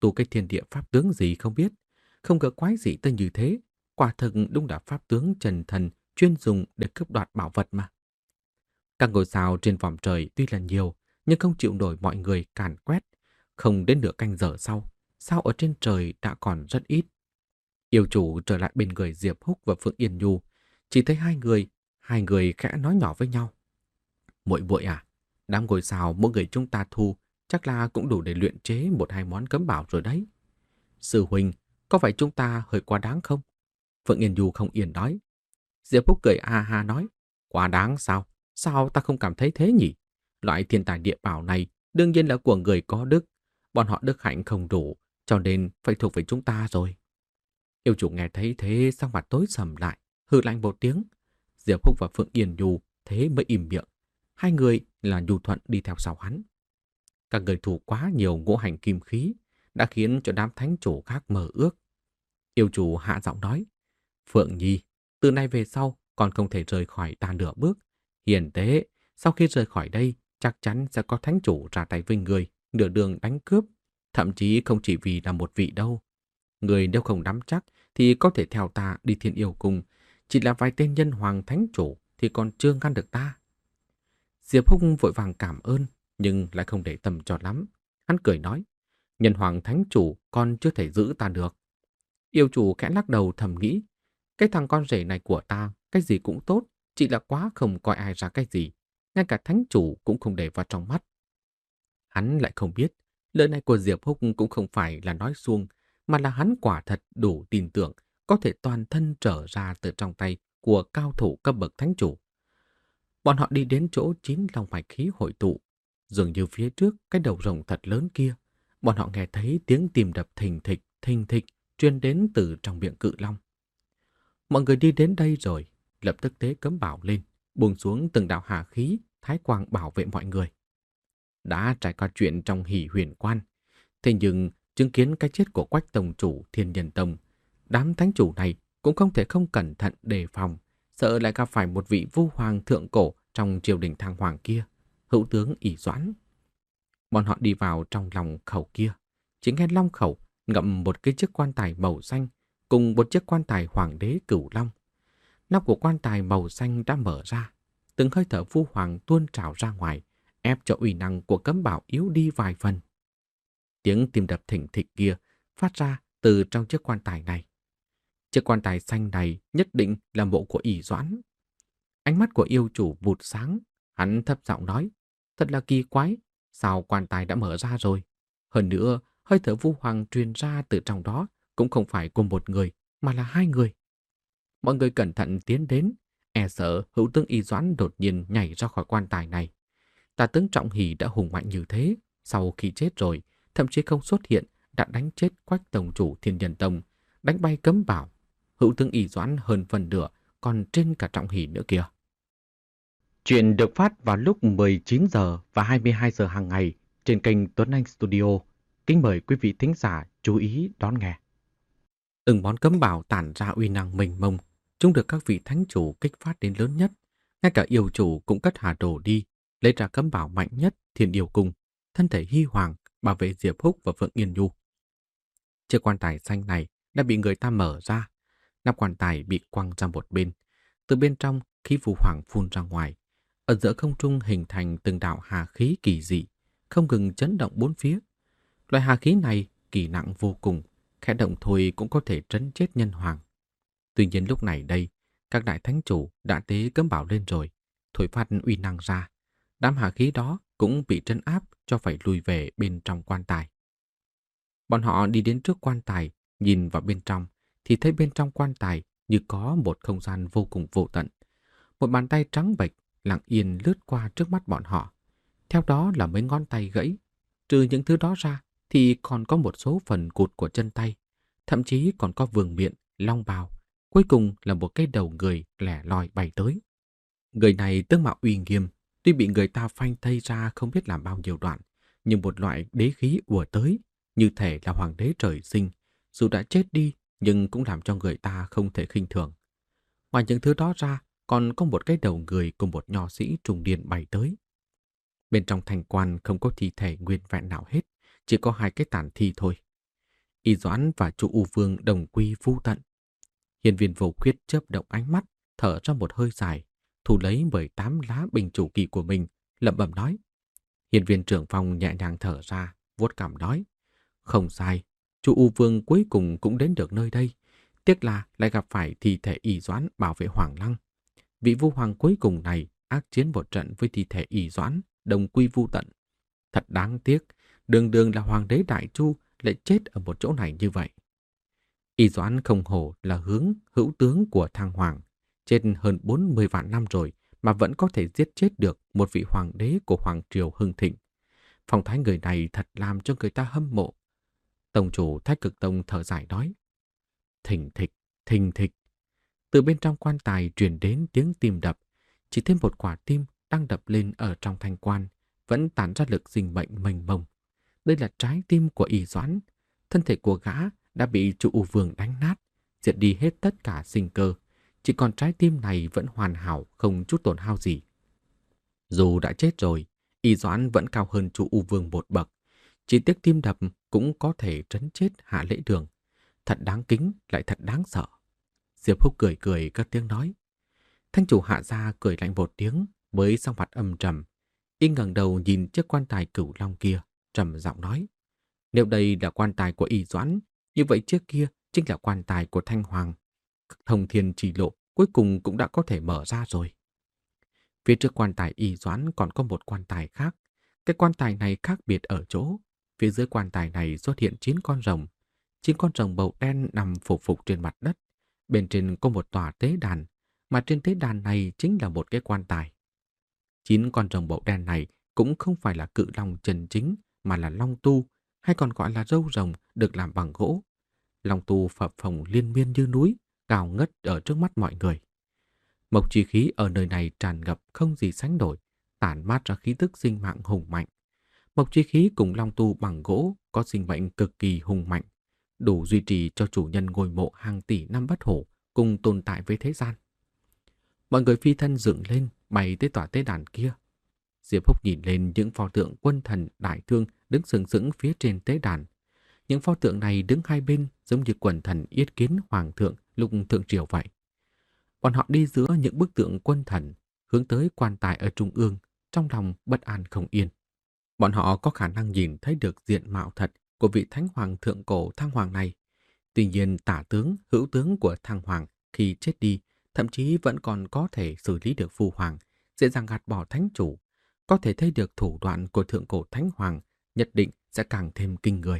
tu cái thiên địa pháp tướng gì không biết, không ngờ quái dị tới như thế, quả thực đúng là pháp tướng trần thần chuyên dùng để cướp đoạt bảo vật mà. Các ngôi sao trên vòm trời tuy là nhiều, nhưng không chịu nổi mọi người càn quét. Không đến nửa canh giờ sau, sao ở trên trời đã còn rất ít. Yêu chủ trở lại bên người Diệp Húc và Phượng Yên Nhu, chỉ thấy hai người, hai người khẽ nói nhỏ với nhau. Muội muội à, đám ngôi sao mỗi người chúng ta thu chắc là cũng đủ để luyện chế một hai món cấm bảo rồi đấy. Sư huynh, có phải chúng ta hơi quá đáng không? Phượng Yên Nhu không yên nói. Diệp Húc cười a ha nói, quá đáng sao? Sao ta không cảm thấy thế nhỉ? Loại thiên tài địa bảo này đương nhiên là của người có đức. Bọn họ đức hạnh không đủ, cho nên phải thuộc về chúng ta rồi. Yêu chủ nghe thấy thế sắc mặt tối sầm lại, hừ lạnh một tiếng. Diệp Húc và Phượng Yên Nhu thế mới im miệng. Hai người là Nhu Thuận đi theo sau hắn. Các người thủ quá nhiều ngũ hành kim khí đã khiến cho đám thánh chủ khác mơ ước. Yêu chủ hạ giọng nói, Phượng Nhi, từ nay về sau còn không thể rời khỏi ta nửa bước. Hiền tế, sau khi rời khỏi đây, chắc chắn sẽ có thánh chủ ra tay với người, nửa đường đánh cướp, thậm chí không chỉ vì là một vị đâu. Người nếu không nắm chắc thì có thể theo ta đi Thiên Yêu Cung, chỉ là vài tên nhân hoàng thánh chủ thì còn chưa ngăn được ta. Diệp Húc vội vàng cảm ơn, nhưng lại không để tâm cho lắm. Hắn cười nói, nhân hoàng thánh chủ còn chưa thể giữ ta được. Yêu chủ khẽ lắc đầu thầm nghĩ, cái thằng con rể này của ta, cái gì cũng tốt, chỉ là quá không coi ai ra cái gì, ngay cả thánh chủ cũng không để vào trong mắt. Hắn lại không biết, lời này của Diệp Húc cũng không phải là nói suông, mà là hắn quả thật đủ tin tưởng có thể toàn thân trở ra từ trong tay của cao thủ cấp bậc thánh chủ. Bọn họ đi đến chỗ chín long mạch khí hội tụ, dường như phía trước cái đầu rồng thật lớn kia, bọn họ nghe thấy tiếng tim đập thình thịch, thình thịch truyền đến từ trong miệng cự long. Mọi người đi đến đây rồi, lập tức tế cấm bảo lên, buông xuống từng đạo hà khí, thái quang bảo vệ mọi người. Đã trải qua chuyện trong Hỷ Huyền Quan, thế nhưng chứng kiến cái chết của Quách tông chủ Thiên Nhân Tông, đám thánh chủ này cũng không thể không cẩn thận đề phòng, sợ lại gặp phải một vị vu hoàng thượng cổ trong triều đình Thang Hoàng kia, hữu tướng ỷ Doãn. Bọn họ đi vào trong lòng khẩu kia, chỉ nghe long khẩu ngậm một cái chiếc quan tài màu xanh cùng một chiếc quan tài hoàng đế cửu long. Nắp của quan tài màu xanh đã mở ra, từng hơi thở vu hoàng tuôn trào ra ngoài, ép cho uy năng của cấm bảo yếu đi vài phần. Tiếng tim đập thình thịch kia phát ra từ trong chiếc quan tài này. Chiếc quan tài xanh này nhất định là mộ của ỷ Doãn. Ánh mắt của yêu chủ vụt sáng, hắn thấp giọng nói, thật là kỳ quái, sao quan tài đã mở ra rồi? Hơn nữa, hơi thở vu hoàng truyền ra từ trong đó cũng không phải của một người, mà là hai người. Mọi người cẩn thận tiến đến, e sợ hữu tướng ỷ Doãn đột nhiên nhảy ra khỏi quan tài này. Tả tướng Trọng Hỷ đã hùng mạnh như thế, sau khi chết rồi, thậm chí không xuất hiện, đã đánh chết Quách tông chủ Thiên Nhân Tông, đánh bay cấm bảo. Hữu tướng ỷ Doãn hơn phần nửa, còn trên cả Trọng Hỷ nữa kìa. Chuyện được phát vào lúc mười chín giờ và hai mươi hai giờ hàng ngày trên kênh Tuấn Anh Studio. Kính mời quý vị thính giả chú ý đón nghe. Từng món cấm bảo tản ra uy năng mênh mông, chúng được các vị thánh chủ kích phát đến lớn nhất. Ngay cả yêu chủ cũng cất hà đồ đi, lấy ra cấm bảo mạnh nhất Thiên Yêu Cung, thân thể hy hoàng bảo vệ Diệp Húc và Phượng Yên Nhu. Chiếc quan tài xanh này đã bị người ta mở ra, nắp quan tài bị quăng ra một bên. Từ bên trong, khí phù hoàng phun ra ngoài. Ở giữa không trung hình thành từng đạo hà khí kỳ dị, không ngừng chấn động bốn phía. Loại hà khí này kỳ nặng vô cùng, khẽ động thôi cũng có thể trấn chết nhân hoàng. Tuy nhiên lúc này đây, các đại thánh chủ đã tế cấm bảo lên rồi, thổi phát uy năng ra. Đám hà khí đó cũng bị trấn áp cho phải lùi về bên trong quan tài. Bọn họ đi đến trước quan tài, nhìn vào bên trong, thì thấy bên trong quan tài như có một không gian vô cùng vô tận. Một bàn tay trắng bệch lặng yên lướt qua trước mắt bọn họ. Theo đó là mấy ngón tay gãy. Trừ những thứ đó ra thì còn có một số phần cụt của chân tay. Thậm chí còn có vương miện, long bào. Cuối cùng là một cái đầu người lẻ loi bay tới. Người này tướng mạo uy nghiêm, tuy bị người ta phanh thây ra không biết làm bao nhiêu đoạn, nhưng một loại đế khí ùa tới, như thể là hoàng đế trời sinh, dù đã chết đi nhưng cũng làm cho người ta không thể khinh thường. Ngoài những thứ đó ra, còn có một cái đầu người cùng một nho sĩ trùng điền bay tới. Bên trong thành quan không có thi thể nguyên vẹn nào hết, chỉ có hai cái tàn thi thôi. Y Doãn và Chu U Vương đồng quy vu tận. Hiên viên Vô Khuyết chớp động ánh mắt, thở ra một hơi dài, thu lấy mười tám lá bình chủ kỳ của mình, lẩm bẩm nói. Hiên viên trưởng phòng nhẹ nhàng thở ra, vuốt cằm nói. Không sai, Chu U Vương cuối cùng cũng đến được nơi đây. Tiếc là lại gặp phải thi thể Y Doãn bảo vệ Hoàng Lăng. Vị vua hoàng cuối cùng này ác chiến một trận với thi thể Y Doãn, đồng quy vu tận. Thật đáng tiếc, đường đường là hoàng đế Đại Chu lại chết ở một chỗ này như vậy. Y Doãn không hổ là hướng hữu tướng của Thang Hoàng, chết hơn bốn mươi vạn năm rồi mà vẫn có thể giết chết được một vị hoàng đế của Hoàng Triều hưng thịnh. Phong thái người này thật làm cho người ta hâm mộ. Tông chủ Thái Cực Tông thở dài nói. Thình thịch, thình thịch. Từ bên trong quan tài truyền đến tiếng tim đập. Chỉ thêm một quả tim đang đập lên ở trong thanh quan, vẫn tản ra lực sinh mệnh mênh mông. Đây là trái tim của Y Doãn. Thân thể của gã đã bị Chu U Vương đánh nát, diệt đi hết tất cả sinh cơ. Chỉ còn trái tim này vẫn hoàn hảo, không chút tổn hao gì. Dù đã chết rồi, Y Doãn vẫn cao hơn Chu U Vương một bậc. Chỉ tiếc tim đập cũng có thể trấn chết Hạ Lễ Đường. Thật đáng kính, lại thật đáng sợ. Diệp Húc cười cười cất tiếng nói. Thanh chủ Hạ gia cười lạnh một tiếng, với sắc mặt âm trầm. Y ngẩng đầu nhìn chiếc quan tài cửu long kia, trầm giọng nói. Nếu đây là quan tài của Y Doãn, như vậy trước kia chính là quan tài của Thanh Hoàng. Thông thiên chỉ lộ cuối cùng cũng đã có thể mở ra rồi. Phía trước quan tài Y Doãn còn có một quan tài khác. Cái quan tài này khác biệt ở chỗ. Phía dưới quan tài này xuất hiện chín con rồng. Chín con rồng bầu đen nằm phục phục trên mặt đất. Bên trên có một tòa tế đàn, mà trên tế đàn này chính là một cái quan tài. Chín con rồng bầu đen này cũng không phải là cự long chân chính, mà là long tu, hay còn gọi là râu rồng được làm bằng gỗ. Long tu phập phồng liên miên như núi, cao ngất ở trước mắt mọi người. Mộc chi khí ở nơi này tràn ngập không gì sánh nổi, tản mát ra khí tức sinh mạng hùng mạnh. Mộc chi khí cùng long tu bằng gỗ có sinh mệnh cực kỳ hùng mạnh, đủ duy trì cho chủ nhân ngôi mộ hàng tỷ năm bất hủ cùng tồn tại với thế gian. Mọi người phi thân dựng lên, bay tới tòa tế đàn kia. Diệp Húc nhìn lên những pho tượng quân thần đại thương đứng sừng sững phía trên tế đàn. Những pho tượng này đứng hai bên giống như quần thần yết kiến hoàng thượng lúc thượng triều vậy. Bọn họ đi giữa những bức tượng quân thần, hướng tới quan tài ở trung ương, trong lòng bất an không yên. Bọn họ có khả năng nhìn thấy được diện mạo thật của vị thánh hoàng thượng cổ Thang Hoàng này. Tuy nhiên tả tướng, hữu tướng của Thang Hoàng khi chết đi, thậm chí vẫn còn có thể xử lý được phu hoàng, dễ dàng gạt bỏ thánh chủ. Có thể thấy được thủ đoạn của thượng cổ thánh hoàng nhất định sẽ càng thêm kinh người.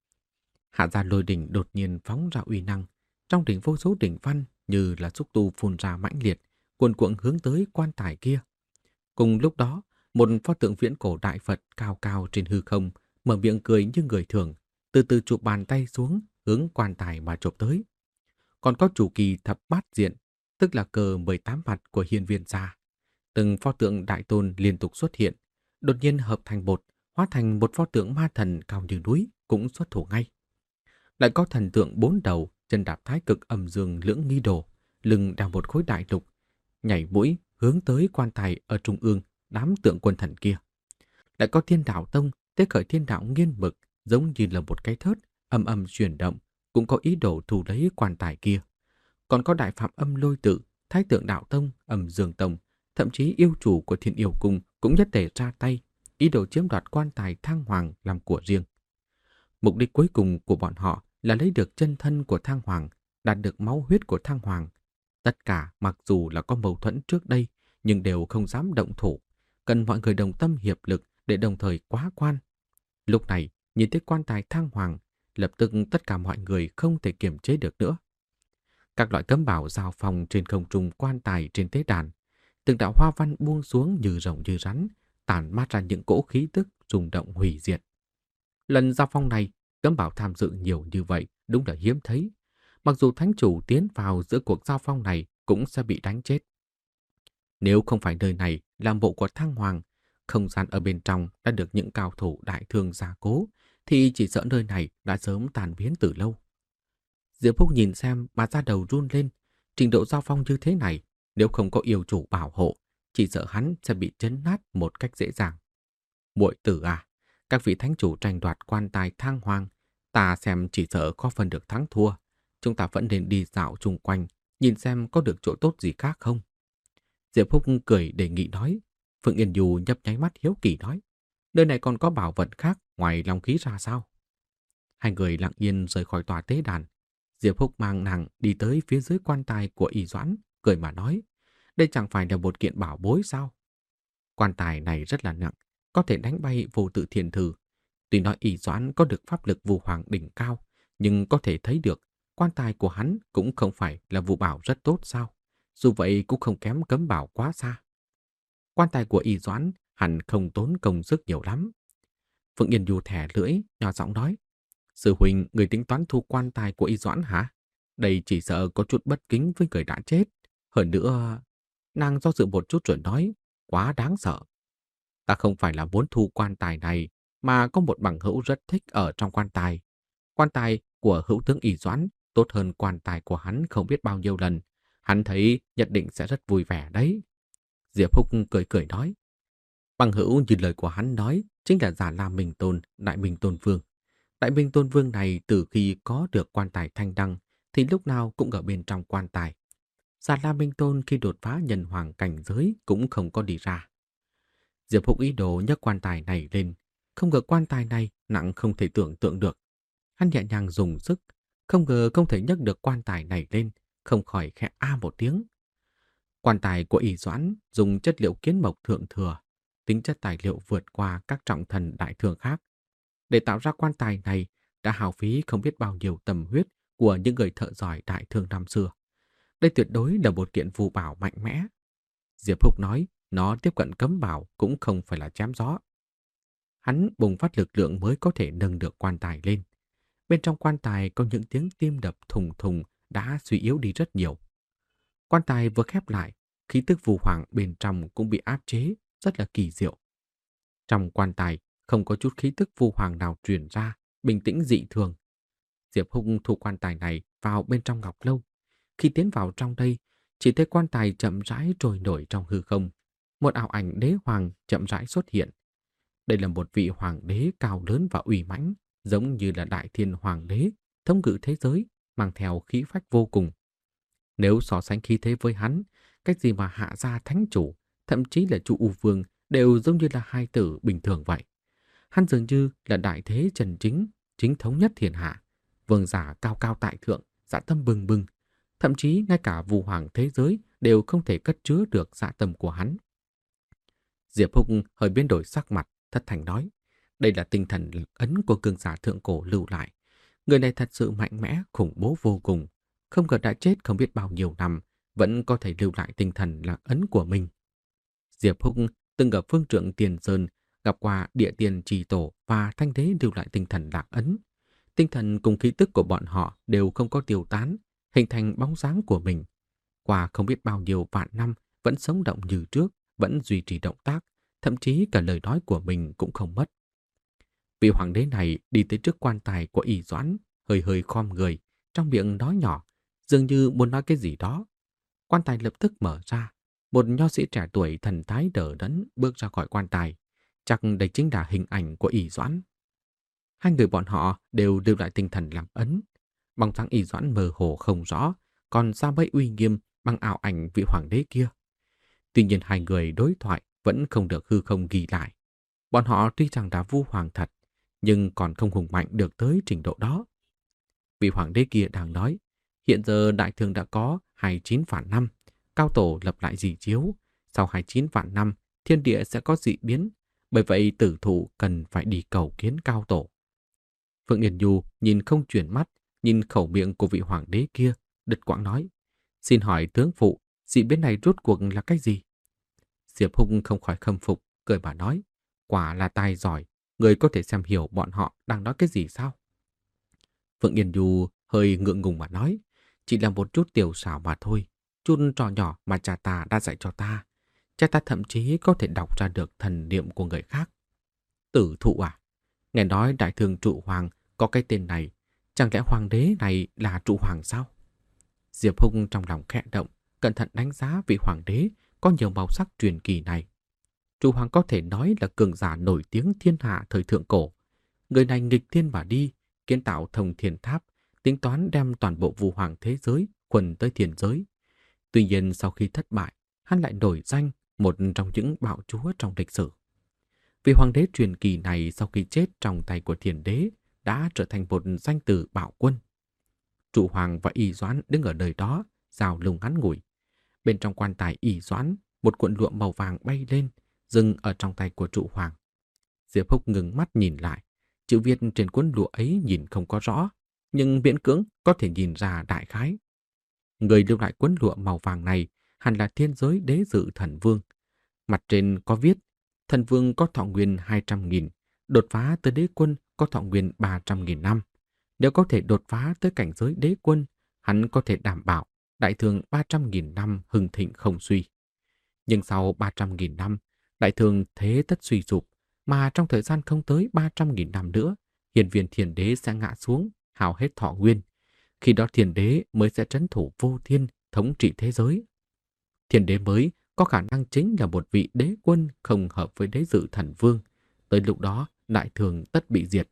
Hạ gia lôi đỉnh đột nhiên phóng ra uy năng, trong đỉnh vô số đỉnh văn như là xúc tu phun ra mãnh liệt, cuồn cuộn hướng tới quan tài kia. Cùng lúc đó, một pho tượng viễn cổ đại Phật cao cao trên hư không, mở miệng cười như người thường, từ từ chụp bàn tay xuống, hướng quan tài mà chụp tới. Còn có chủ kỳ thập bát diện, tức là cờ mười tám mặt của hiên viên gia. Từng pho tượng đại tôn liên tục xuất hiện, đột nhiên hợp thành một, hóa thành một pho tượng ma thần cao như núi, cũng xuất thủ ngay. Lại có thần tượng bốn đầu, chân đạp thái cực âm dương lưỡng nghi đồ, lưng đeo một khối đại lục, nhảy mũi hướng tới quan tài ở trung ương đám tượng quân thần kia. Lại có thiên đạo tông, tế khởi thiên đạo nghiên mực, giống như là một cái thớt, âm âm chuyển động, cũng có ý đồ thu lấy quan tài kia. Còn có đại phạm âm lôi tự, thái tượng đạo tông, âm dương tông, thậm chí yêu chủ của thiên yêu cung cũng nhất tề ra tay, ý đồ chiếm đoạt quan tài Thang Hoàng làm của riêng. Mục đích cuối cùng của bọn họ là lấy được chân thân của Thang Hoàng, đạt được máu huyết của Thang Hoàng. Tất cả mặc dù là có mâu thuẫn trước đây, nhưng đều không dám động thủ, cần mọi người đồng tâm hiệp lực để đồng thời quá quan. Lúc này, nhìn thấy quan tài Thang Hoàng, lập tức tất cả mọi người không thể kiềm chế được nữa. Các loại cấm bảo giao phong trên không trung quan tài trên tế đàn, từng đạo hoa văn buông xuống như rồng như rắn, tản mát ra những cỗ khí tức rung động hủy diệt. Lần giao phong này, cấm bảo tham dự nhiều như vậy đúng là hiếm thấy. Mặc dù thánh chủ tiến vào giữa cuộc giao phong này cũng sẽ bị đánh chết. Nếu không phải nơi này là mộ của Thang Hoàng, không gian ở bên trong đã được những cao thủ đại thương gia cố, thì chỉ sợ nơi này đã sớm tàn biến từ lâu. Diệp Húc nhìn xem mà da đầu run lên. Trình độ giao phong như thế này, nếu không có yêu chủ bảo hộ, chỉ sợ hắn sẽ bị chấn nát một cách dễ dàng. Muội tử à, các vị thánh chủ tranh đoạt quan tài Thang Hoàng, Ta xem chỉ sợ có phần được thắng thua. Chúng ta vẫn nên đi dạo chung quanh, nhìn xem có được chỗ tốt gì khác không. Diệp Húc cười đề nghị nói. Phượng Yên Du nhấp nháy mắt hiếu kỳ nói. Nơi này còn có bảo vật khác ngoài long khí ra sao? Hai người lặng yên rời khỏi tòa tế đàn. Diệp Húc mang nàng đi tới phía dưới quan tài của Y Doãn, cười mà nói. Đây chẳng phải là một kiện bảo bối sao? Quan tài này rất là nặng, có thể đánh bay vô tự thiên thư. Tuy nói Y Doãn có được pháp lực vu hoàng đỉnh cao, nhưng có thể thấy được quan tài của hắn cũng không phải là vụ bảo rất tốt sao? Dù vậy cũng không kém cấm bảo quá xa. Quan tài của Y Doãn hẳn không tốn công sức nhiều lắm. Phượng Yên Du thẻ lưỡi, nhỏ giọng nói. Sư huynh, người tính toán thu quan tài của Y Doãn hả? Đây chỉ sợ có chút bất kính với người đã chết. Hơn nữa, nàng do dự một chút rồi nói, quá đáng sợ. Ta không phải là muốn thu quan tài này, mà có một bằng hữu rất thích ở trong quan tài. Quan tài của hữu tướng Y Doãn tốt hơn quan tài của hắn không biết bao nhiêu lần. Hắn thấy nhất định sẽ rất vui vẻ đấy. Diệp Húc cười cười nói. Bằng hữu như lời của hắn nói chính là Già La Minh Tôn, Đại Minh Tôn Vương. Đại Minh Tôn Vương này từ khi có được quan tài thanh đăng thì lúc nào cũng ở bên trong quan tài. Già La Minh Tôn khi đột phá nhân hoàng cảnh giới cũng không có đi ra. Diệp Húc ý đồ nhấc quan tài này lên, không ngờ quan tài này nặng không thể tưởng tượng được. Hắn nhẹ nhàng dùng sức, không ngờ không thể nhấc được quan tài này lên, không khỏi khẽ a một tiếng. Quan tài của Y Doãn dùng chất liệu kiến mộc thượng thừa, tính chất tài liệu vượt qua các trọng thần đại thương khác. Để tạo ra quan tài này đã hao phí không biết bao nhiêu tâm huyết của những người thợ giỏi đại thương năm xưa. Đây tuyệt đối là một kiện phù bảo mạnh mẽ. Diệp Húc nói nó tiếp cận cấm bảo cũng không phải là chém gió. Hắn bùng phát lực lượng mới có thể nâng được quan tài lên. Bên trong quan tài có những tiếng tim đập thùng thùng đã suy yếu đi rất nhiều. Quan tài vừa khép lại, khí tức phù hoàng bên trong cũng bị áp chế, rất là kỳ diệu. Trong quan tài không có chút khí tức phù hoàng nào truyền ra, bình tĩnh dị thường. Diệp Húc thu quan tài này vào bên trong ngọc lâu. Khi tiến vào trong đây, chỉ thấy quan tài chậm rãi trôi nổi trong hư không. Một ảo ảnh đế hoàng chậm rãi xuất hiện. Đây là một vị hoàng đế cao lớn và uy mãnh, giống như là đại thiên hoàng đế, thống ngự thế giới, mang theo khí phách vô cùng. Nếu so sánh khí thế với hắn, cách gì mà hạ gia thánh chủ, thậm chí là Chu U Vương đều giống như là hai tử bình thường vậy. Hắn dường như là đại thế trần chính, chính thống nhất thiên hạ, vương giả cao cao tại thượng, dã tâm bừng bừng, thậm chí ngay cả vu hoàng thế giới đều không thể cất chứa được dã tâm của hắn. Diệp Húc hơi biến đổi sắc mặt, thất thành nói, đây là tinh thần lực ấn của cường giả thượng cổ lưu lại. Người này thật sự mạnh mẽ, khủng bố vô cùng, không ngờ đã chết không biết bao nhiêu năm, vẫn có thể lưu lại tinh thần lạc ấn của mình. Diệp Húc từng ở phương trượng Tiền Sơn gặp qua địa tiền trì tổ và thanh đế lưu lại tinh thần lạc ấn. Tinh thần cùng khí tức của bọn họ đều không có tiêu tán, hình thành bóng dáng của mình. Qua không biết bao nhiêu vạn năm vẫn sống động như trước, vẫn duy trì động tác, thậm chí cả lời nói của mình cũng không mất. Vị hoàng đế này đi tới trước quan tài của Y Doãn, hơi hơi khom người, trong miệng nói nhỏ, dường như muốn nói cái gì đó. Quan tài lập tức mở ra, một nho sĩ trẻ tuổi thần thái đờ đẫn bước ra khỏi quan tài. Chắc đây chính là hình ảnh của Y Doãn. Hai người bọn họ đều lưu lại tinh thần lạc ấn. Bóng dáng Y Doãn mơ hồ không rõ, còn ra mấy uy nghiêm bằng ảo ảnh vị hoàng đế kia. Tuy nhiên hai người đối thoại vẫn không được hư không ghi lại. Bọn họ tuy rằng đã vu hoàng thật, nhưng còn không hùng mạnh được tới trình độ đó. Vị hoàng đế kia đang nói, hiện giờ đại thương đã có hai mươi chín vạn năm, cao tổ lập lại dị chiếu. Sau hai mươi chín vạn năm, thiên địa sẽ có dị biến, bởi vậy tử thủ cần phải đi cầu kiến cao tổ. Phượng Điền Du nhìn không chuyển mắt, nhìn khẩu miệng của vị hoàng đế kia, đứt quãng nói, xin hỏi tướng phụ, dị biến này rốt cuộc là cái gì? Diệp Húc không khỏi khâm phục, cười mà nói, quả là tài giỏi, người có thể xem hiểu bọn họ đang nói cái gì sao? Phượng Điền Du hơi ngượng ngùng mà nói, chỉ là một chút tiểu xảo mà thôi, chút trò nhỏ mà cha ta đã dạy cho ta. Cha ta thậm chí có thể đọc ra được thần niệm của người khác. Tử thụ à? Nghe nói đại thương trụ hoàng có cái tên này, chẳng lẽ hoàng đế này là trụ hoàng sao? Diệp Húc trong lòng khẽ động, cẩn thận đánh giá vị hoàng đế có nhiều màu sắc truyền kỳ này. Trụ hoàng có thể nói là cường giả nổi tiếng thiên hạ thời thượng cổ. Người này nghịch thiên mà đi, kiến tạo thông thiên tháp, tính toán đem toàn bộ vu hoàng thế giới quần tới thiên giới. Tuy nhiên sau khi thất bại, hắn lại nổi danh một trong những bạo chúa trong lịch sử. Vì hoàng đế truyền kỳ này sau khi chết trong tay của thiên đế đã trở thành một danh từ bạo quân. Trụ hoàng và Y Doãn đứng ở nơi đó, rào lùng ngắn ngủi. Bên trong quan tài Y Doãn, một cuộn lụa màu vàng bay lên, dừng ở trong tay của trụ hoàng. Diệp Húc ngừng mắt nhìn lại. Chữ viết trên cuốn lụa ấy nhìn không có rõ, nhưng miễn cưỡng có thể nhìn ra đại khái. Người lưu lại cuốn lụa màu vàng này hẳn là thiên giới đế dự thần vương. Mặt trên có viết, thần vương có thọ nguyên hai trăm nghìn, đột phá tới đế quân có thọ nguyên ba trăm nghìn năm. Nếu có thể đột phá tới cảnh giới đế quân, hắn có thể đảm bảo đại thường ba trăm nghìn năm hưng thịnh không suy. Nhưng sau ba trăm nghìn năm, đại thường thế tất suy sụp, mà trong thời gian không tới ba trăm nghìn năm nữa, hiền viên thiên đế sẽ ngã xuống, hao hết thọ nguyên. Khi đó thiên đế mới sẽ trấn thủ vô thiên, thống trị thế giới. Thiên đế mới có khả năng chính là một vị đế quân không hợp với đế dự thần vương. Tới lúc đó, đại thường tất bị diệt.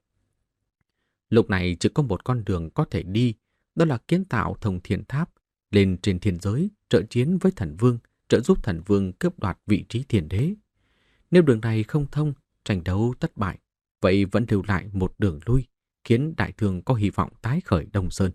Lúc này chỉ có một con đường có thể đi, đó là kiến tạo thông thiên tháp, lên trên thiên giới, trợ chiến với thần vương, trợ giúp thần vương cướp đoạt vị trí thiên đế. Nếu đường này không thông, tranh đấu thất bại, vậy vẫn lưu lại một đường lui, khiến đại thường có hy vọng tái khởi Đông Sơn.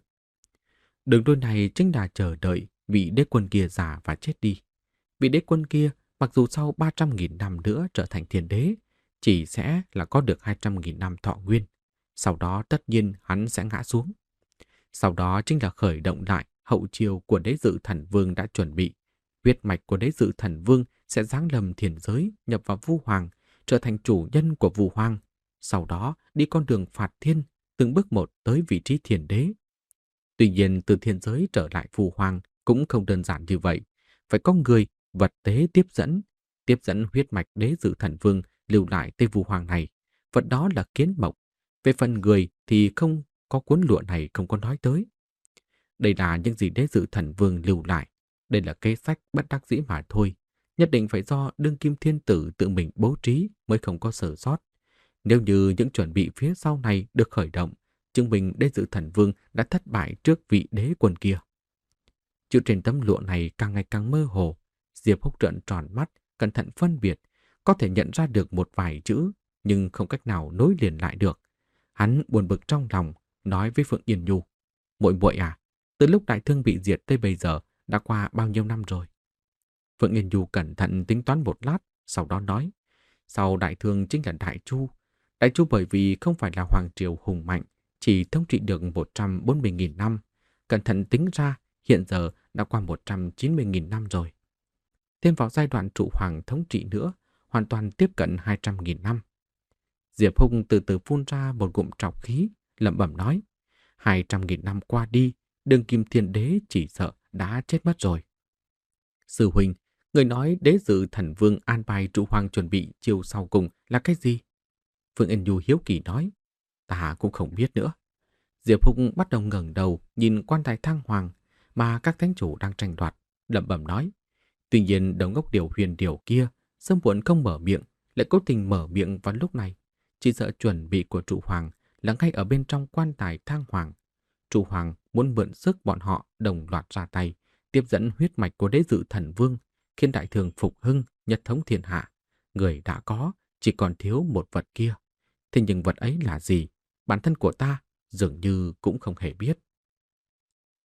Đường lui này chính là chờ đợi vị đế quân kia già và chết đi. Vị đế quân kia, mặc dù sau ba trăm nghìn năm nữa trở thành thiên đế, chỉ sẽ là có được hai trăm nghìn năm thọ nguyên. Sau đó tất nhiên hắn sẽ ngã xuống. Sau đó chính là khởi động lại hậu chiêu của đế dự thần vương đã chuẩn bị. Huyết mạch của đế dự thần vương sẽ giáng lâm thiên giới, nhập vào vu hoàng, trở thành chủ nhân của vu hoàng. Sau đó đi con đường phạt thiên, từng bước một tới vị trí thiên đế. Tuy nhiên từ thiên giới trở lại vu hoàng cũng không đơn giản như vậy. Phải có người, vật tế tiếp dẫn, tiếp dẫn huyết mạch đế dự thần vương lưu lại tới vu hoàng này. Vật đó là kiến mộc. Về phần người thì không có cuốn lụa này không có nói tới. Đây là những gì đế dự thần vương lưu lại. Đây là kế sách bất đắc dĩ mà thôi. Nhất định phải do đương kim thiên tử tự mình bố trí mới không có sở sót. Nếu như những chuẩn bị phía sau này được khởi động, chứng minh đế dự thần vương đã thất bại trước vị đế quân kia. Chữ trên tấm lụa này càng ngày càng mơ hồ. Diệp Húc trợn tròn mắt, cẩn thận phân biệt, có thể nhận ra được một vài chữ, nhưng không cách nào nối liền lại được. Hắn buồn bực trong lòng, nói với Phượng Yên Nhu: "Muội muội à, từ lúc đại thương bị diệt tới bây giờ đã qua bao nhiêu năm rồi?" Phượng Yên Nhu cẩn thận tính toán một lát, sau đó nói: "Sau đại thương chính là Đại Chu. Đại Chu bởi vì không phải là hoàng triều hùng mạnh, chỉ thống trị được một trăm bốn mươi nghìn năm. Cẩn thận tính ra, hiện giờ đã qua một trăm chín mươi nghìn năm rồi. Thêm vào giai đoạn trụ hoàng thống trị nữa, hoàn toàn tiếp cận hai trăm nghìn năm." Diệp Húc từ từ phun ra một ngụm trọc khí, lẩm bẩm nói: hai trăm nghìn năm qua đi, đương kim thiên đế chỉ sợ đã chết mất rồi. Sư huynh, người nói đế dự thần vương an bài trụ hoàng chuẩn bị chiều sau cùng là cái gì? Phương Yên Nhu hiếu kỳ nói: "Ta cũng không biết nữa." Diệp Húc bắt đầu ngẩng đầu nhìn quan tài thang hoàng mà các thánh chủ đang tranh đoạt, lẩm bẩm nói. Tuy nhiên đầu ngốc điều huyền điều kia sớm muộn không mở miệng, lại cố tình mở miệng vào lúc này. Chỉ sợ chuẩn bị của trụ hoàng là ngay ở bên trong quan tài thang hoàng. Trụ hoàng muốn mượn sức bọn họ đồng loạt ra tay, tiếp dẫn huyết mạch của đế dự thần vương, khiến đại thường phục hưng, nhất thống thiên hạ. Người đã có, chỉ còn thiếu một vật kia. Thế nhưng vật ấy là gì? Bản thân của ta dường như cũng không hề biết.